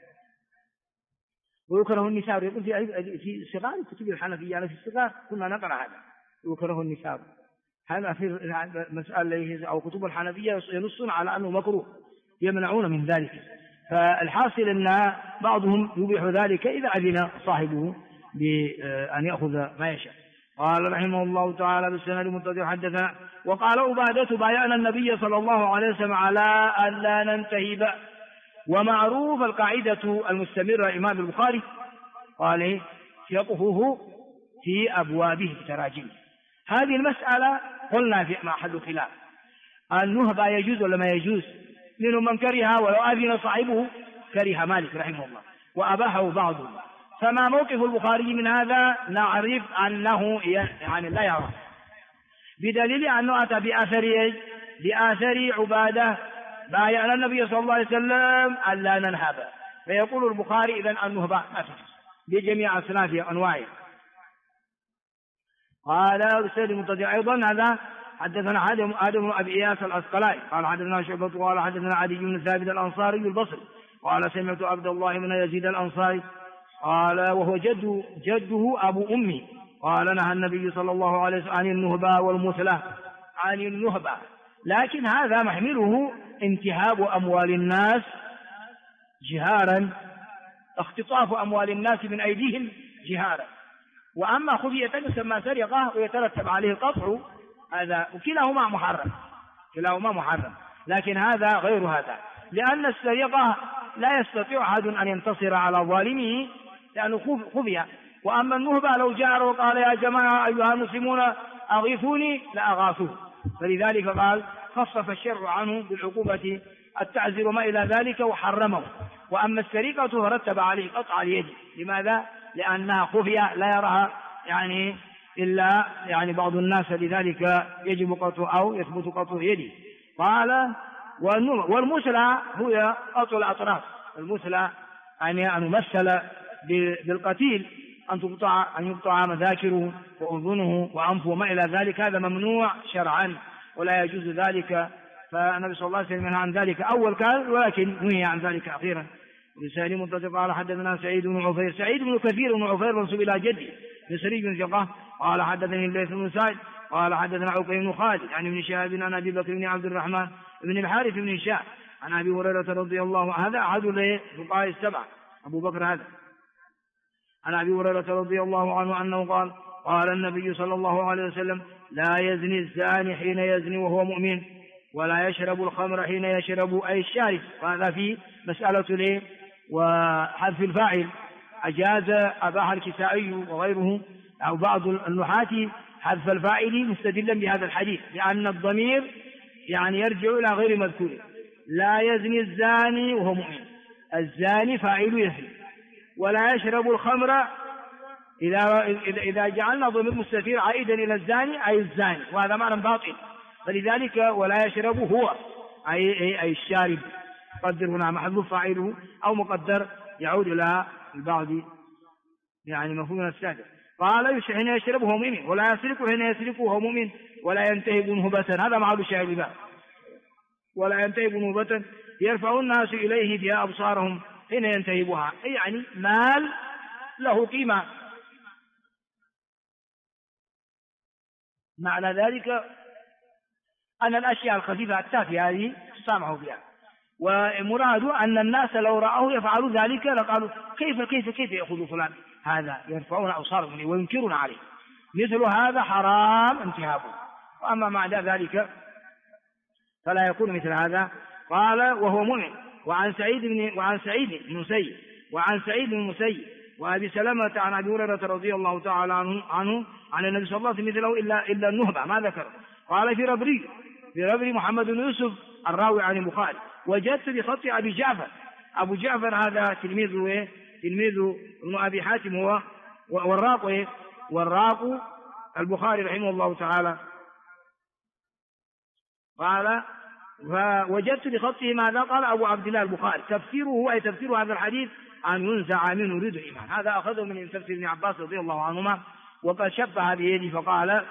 ويكره النساء، يقول في صغار كتب الحنفية في الصغار كنا نقرأ هذا يكره النساء، هذا في مسألة أو كتب الحنفية ينصون على أنه مكروه، يمنعون من ذلك. فالحاصل أن بعضهم يبيح ذلك إذا أذن صاحبه بأن يأخذ ما يشاء. قال رحمه الله تعالى بالسند المتصل حدثنا وقال عبادة بايعنا النبي صلى الله عليه وسلم على أن لا ننتهب. ومعروف القاعدة المستمرة الإمام البخاري قال فقهه في أبوابه بتراجمه. هذه المسألة قلنا في محل خلاف، النهبة يجوز ولا ما يجوز؟ منهم من كره ولو أذن صاحبه، كره مالك رحمه الله وأباحه بعضهم. فما موقف البخاري من هذا؟ نعرف أنه يعني لا يرى، بدليل أنه أتى بآثر عبادة بايع النبي صلى الله عليه وسلم ألا ننهب. فيقول البخاري إذن النهبة ما تجوز بجميع أصنافها وأنواعها. قال السيد المنتظر أيضا هذا حدثنا آدم بن أبي إياس العسقلاني قال حدثنا شعبة قال حدثنا عدي بن ثابت الأنصاري البصري قال سمعت عبد الله بن يزيد الأنصاري قال وهو جده أبو أمي قال نهى النبي صلى الله عليه وسلم عن النهبة والمثلة، عن النهبة، لكن هذا محمله انتهاب أموال الناس جهارا، اختطاف أموال الناس من أيديهم جهارا. وأما خفية يسمى سرقة ويترتب عليه القطع، هذا وكلاهما محرم، لكن هذا غير هذا، لأن السرقة لا يستطيع أحد أن ينتصر على ظالمه لأنه خفية. وأما النهبة لو جاء وقال يا جماعة أيها المسلمون أغيثوني لأغاثوه، فلذلك قال خفف الشرع عنه بالعقوبة التعزير وما إلى ذلك وحرمه. وأما السرقة ترتب عليه قطع اليد، لماذا؟ لأنها خفية لا يراها إلا بعض الناس، لذلك يجب قطع أو يثبت قطع يده. قال والمثلى هو قطع الأطراف، المثلى أن يمثل بالقتيل أن يقطع مذاكره وأذنه وأنفه وما إلى ذلك، هذا ممنوع شرعا ولا يجوز ذلك. فالنبي صلى الله عليه وسلم نهى عن ذلك أول كان، ولكن نهي عن ذلك أخيرا. ولسائل متصل قال حدثنا سعيد بن كثير بن عفير منسوب إلى جده نسري بن ثقة قال حدثني الليث بن سعد قال حدثنا عقيل بن خالد عن ابن شهاب عن أبي بكر بن عبد الرحمن بن الحارث بن هشام عن أبي هريرة رضي الله عنه، هذا أحد الفقهاء السبعة أبو بكر هذا، عن أبي هريرة رضي الله عنه أنه قال النبي صلى الله عليه وسلم لا يزني الزاني حين يزني وهو مؤمن ولا يشرب الخمر حين يشرب أي الشارب. وهذا في مسألة وحذف الفاعل، أباح الكسائي وغيره أو بعض النحاة حذف الفاعل مستدلا بهذا الحديث، لأن الضمير يرجع إلى غير مذكور. لا يزني الزاني وهو مؤمن، الزاني فاعل يزني، ولا يشرب الخمر إذا جعلنا ضمير مستتير عائدا إلى الزاني أي الزاني، وهذا معنى باطل، فلذلك ولا يشرب هو أي الشارب، قدر هنا محذوف فاعله أو مقدر يعود إلى البعض مفهوم السادة. قال حين يشرب وهو مؤمن ولا يسرق حين يسرق وهو مؤمن ولا ينتهب نهبة، هذا معه الشاهد الباب، ولا ينتهب نهبة يرفع الناس إليه بها أبصارهم حين ينتهبها، مال له قيمة. معنى ذلك أن الأشياء الخفيفة التافهة هذه سامحوا بها، ومراد أن الناس لو رأوه يفعلوا ذلك لقالوا كيف يأخذ فلان هذا، يرفعون أبصارهم وينكرون عليه، مثل هذا حرام انتهابه. وأما مع ذلك فلا يكون مثل هذا. قال وهو مؤمن. وعن سعيد بن المسيب وأبي سلمة عن أبي هريرة رضي الله تعالى عنه عن النبي صلى الله عليه وسلم مثله إلا النهبة ما ذكر. قال في ربري محمد بن يوسف الراوي عن البخاري وجدت بخط أبو جعفر هذا تلميذ ابن أبي حاتم هو والراق البخاري رحمه الله تعالى. قال فوجدت بخطه ماذا؟ قال أبو عبد الله البخاري تفسيره أي تفسير هذا الحديث أن ينزع منه يريد الإيمان، هذا أخذه من تفسير ابن عباس رضي الله عنهما، وقد شبه بيده فقال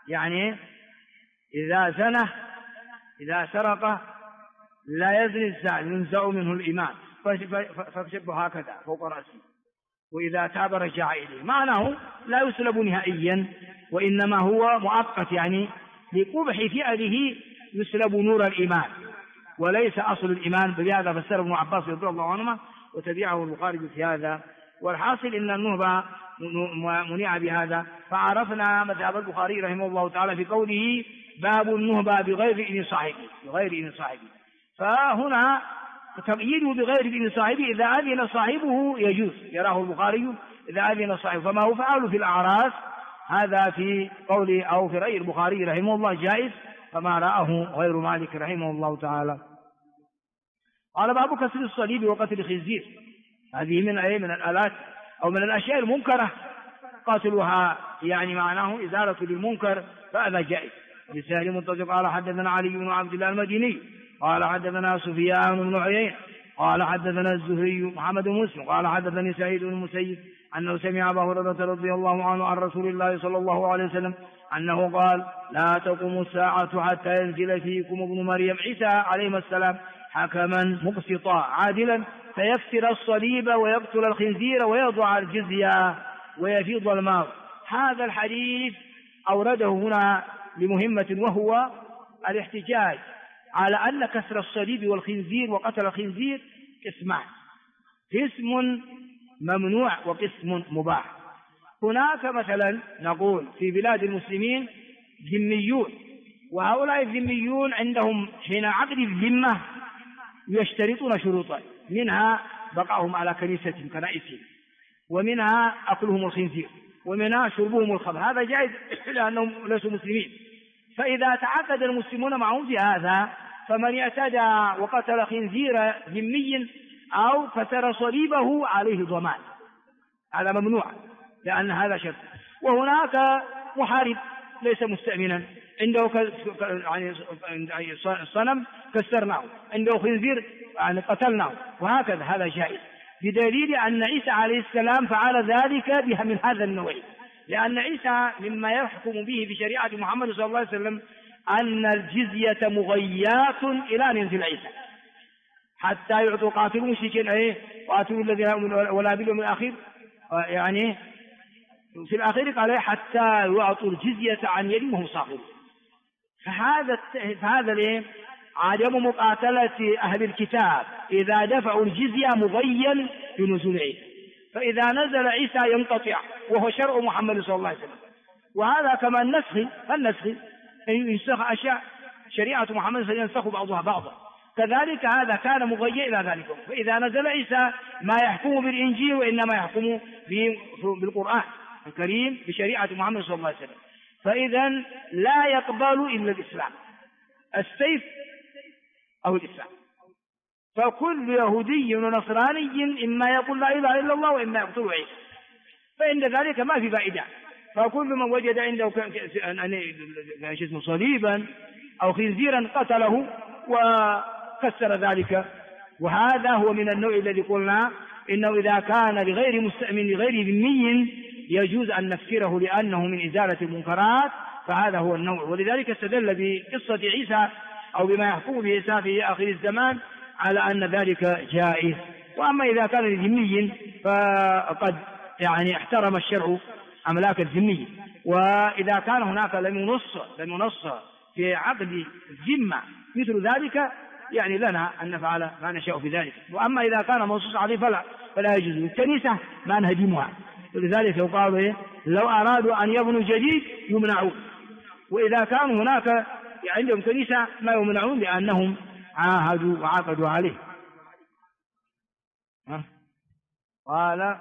إذا زنى إذا سرق لا يزني الزاني ينزع منه الإيمان، فشبه هكذا فوق رأسه، وإذا تاب رجع إليه، معناه لا يسلب نهائيا وإنما هو مؤقت، لقبح فعله يسلب نور الإيمان وليس أصل الإيمان. بهذا فسر ابن عباس رضي الله عنهما وتبعه البخاري في هذا. والحاصل إن النهبة منع بهذا. فعرفنا مذهب البخاري رحمه الله تعالى في قوله باب النهبة بغير إذن صاحبه، فهنا تقييده بغير إذن صاحبه، إذا أذن صاحبه يجوز، يراه البخاري إذا أذن صاحبه، فما هو فعل في الأعراس هذا في قول أو في رأي البخاري رحمه الله جائز، فما رآه غير مالك رحمه الله تعالى. قال باب كسر الصليب وقتل الخنزير، هذه من الآلات أو من الأشياء المنكرة، قاتلها يعني معناه إزالة للمنكر، فهذا جائز. لسهل منتظر قال حدثنا علي بن عبد الله المديني قال حدثنا سفيان بن عيينة قال حدثنا الزهري محمد بن مسلم قال حدثني سعيد بن المسيب أنه سمع أبا هريرة رضي الله عنه عن رسول الله صلى الله عليه وسلم أنه قال لا تقوم الساعة حتى ينزل فيكم ابن مريم عيسى عليه السلام حكما مقسطا عادلا فيكسر الصليب ويقتل الخنزير ويضع الجزية ويفيض المال. هذا الحديث أورده هنا لمهمة، وهو الاحتجاج على أن كسر الصليب والخنزير وقتل الخنزير قسمان، قسم ممنوع وقسم مباح. هناك مثلا نقول في بلاد المسلمين ذميون، وهؤلاء الذميون عندهم حين عقد الذمة يشترطون شروطا، منها بقائهم على كنيستهم كنائسهم، ومنها أكلهم الخنزير، ومنها شربهم الخمر، هذا جائز لأنهم ليسوا مسلمين. فإذا تعاقد المسلمون معهم في هذا، فمن اعتدى وقتل خنزير ذمي أو كسر صليبه عليه ضمان، هذا ممنوع لأن هذا شرط. وهناك محارب ليس مستأمنا، عنده يعني صنم كسرناه، عنده خنزير يعني قتلناه، وهكذا هذا جائز، بدليل أن عيسى عليه السلام فعل ذلك بها من هذا النوع، لأن عيسى مما يحكم به بشريعة محمد صلى الله عليه وسلم أن الجزية مغيات إلى أن ينزل عيسى، حتى يعطوا قاتلوا المشركين قاتلوا الذين ولا باليوم الأخير، يعني في الأخير قال حتى يعطوا الجزية عن يد وهم صاغرون. فهذا عدم مقاتلة أهل الكتاب إذا دفعوا الجزية مغين بنزول عيسى، فإذا نزل عيسى ينقطع وهو شرع محمد صلى الله عليه وسلم. وهذا كما النسخ ينسخ أشياء شريعة محمد صلى الله عليه وسلم ينسخ بعضها بعضا، كذلك هذا كان مغير إلى ذلك. فإذا نزل عيسى ما يحكم بالإنجيل وإنما يحكم بالقرآن الكريم بشريعة محمد صلى الله عليه وسلم. فإذا لا يقبل إلا الإسلام، السيف أو الإسلام. فكل يهودي ونصراني إما يقول لا إله إلا الله وإما يقتل عيسى، فإن ذلك ما في فائدة. فكل من وجد عنده صليبا أو خنزيرا قتله وكسر ذلك. وهذا هو من النوع الذي قلنا إنه إذا كان لغير مستأمن لغير ذمي يجوز أن نكسره لأنه من إزالة المنكرات، فهذا هو النوع. ولذلك استدل بقصة عيسى أو بما يحكم به عيسى في آخر الزمان على أن ذلك جائز. وأما إذا كان لذمي فقد يعني احترم الشرع أملاك الذمي. وإذا كان هناك لم ينص في عقد الذمة مثل ذلك يعني لنا أن نفعل ما نشاء في ذلك. وأما إذا كان منصوص عليه فلا يجوز. الكنيسة ما نهدمها، ولذلك يقال لو أرادوا أن يبنوا جديد يمنعون، وإذا كانوا هناك عندهم كنيسة ما يمنعون لأنهم عاهدوا وعقدوا عليه. قال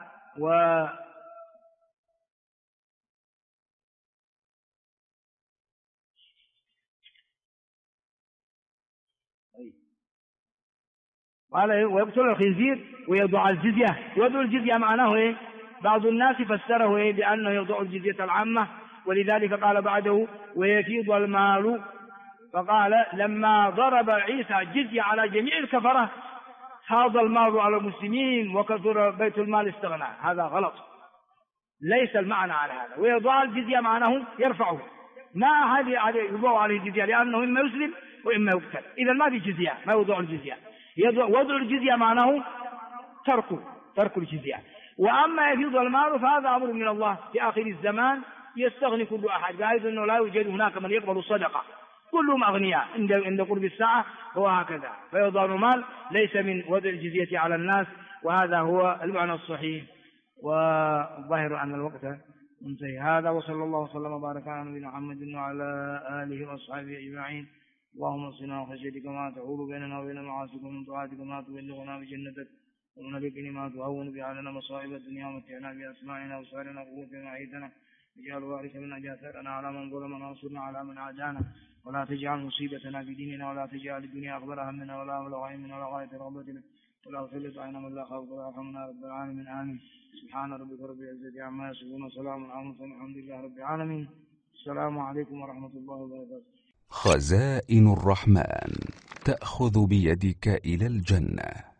ويقتل الخنزير ويضع الجزية. يضع الجزية معناه بعض الناس فسره بأنه يضع الجزية العامة، ولذلك قال بعده ويفيض المال. فقال لما ضرب عيسى الجزية على جميع الكفرة فاض المال على المسلمين وكثر بيت المال استغنى. هذا غلط، ليس المعنى على هذا. ويضع الجزية معناه يرفعه، ما هذه يضع عليه الجزية لأنه إما يسلم وإما يقتل، إذا ما في جزية، ما يوضع الجزية. وضع الجزية معناه ترك الجزية. وأما يفيض المال فهذا أمر من الله في آخر الزمان يستغني كل أحد، قال إنه لا يوجد هناك من يقبل الصدقة، كلهم أغنياء عند قرب الساعة، هو هكذا. فيوضع المال ليس من وضع الجزية على الناس، وهذا هو المعنى الصحيح. والظاهر أن الوقت منتهي. هذا وصلى الله وسلم وبارك على نبينا محمد وعلى آله وأصحابه أجمعين. اللهم اصلنا وخشيتك ما تحول بيننا وبين معاصيك ومن طاعتك ما تبلغنا بجنتك ومن اليقين ما تهون به علينا مصائب الدنيا ومتعنا بأسماعنا وأبصارنا وقوتنا ما أحييتنا واجعل الوارث منا جاثرنا على من ظلمنا وانصرنا على من عادانا ولا تجعل مصيبتنا في ديننا ولا تجعل الدنيا أكبر همنا ولا مبلغ علمنا ولا غاية رغبتنا ولا تسلط علينا من لا خافك ولا يرحمنا رب العالمين آمين. سبحان ربك رب العزة عما يصفون وسلام على المرسلين والحمد لله رب العالمين. السلام عليكم ورحمة الله وبركاته. خزائن الرحمن تأخذ بيدك إلى الجنة.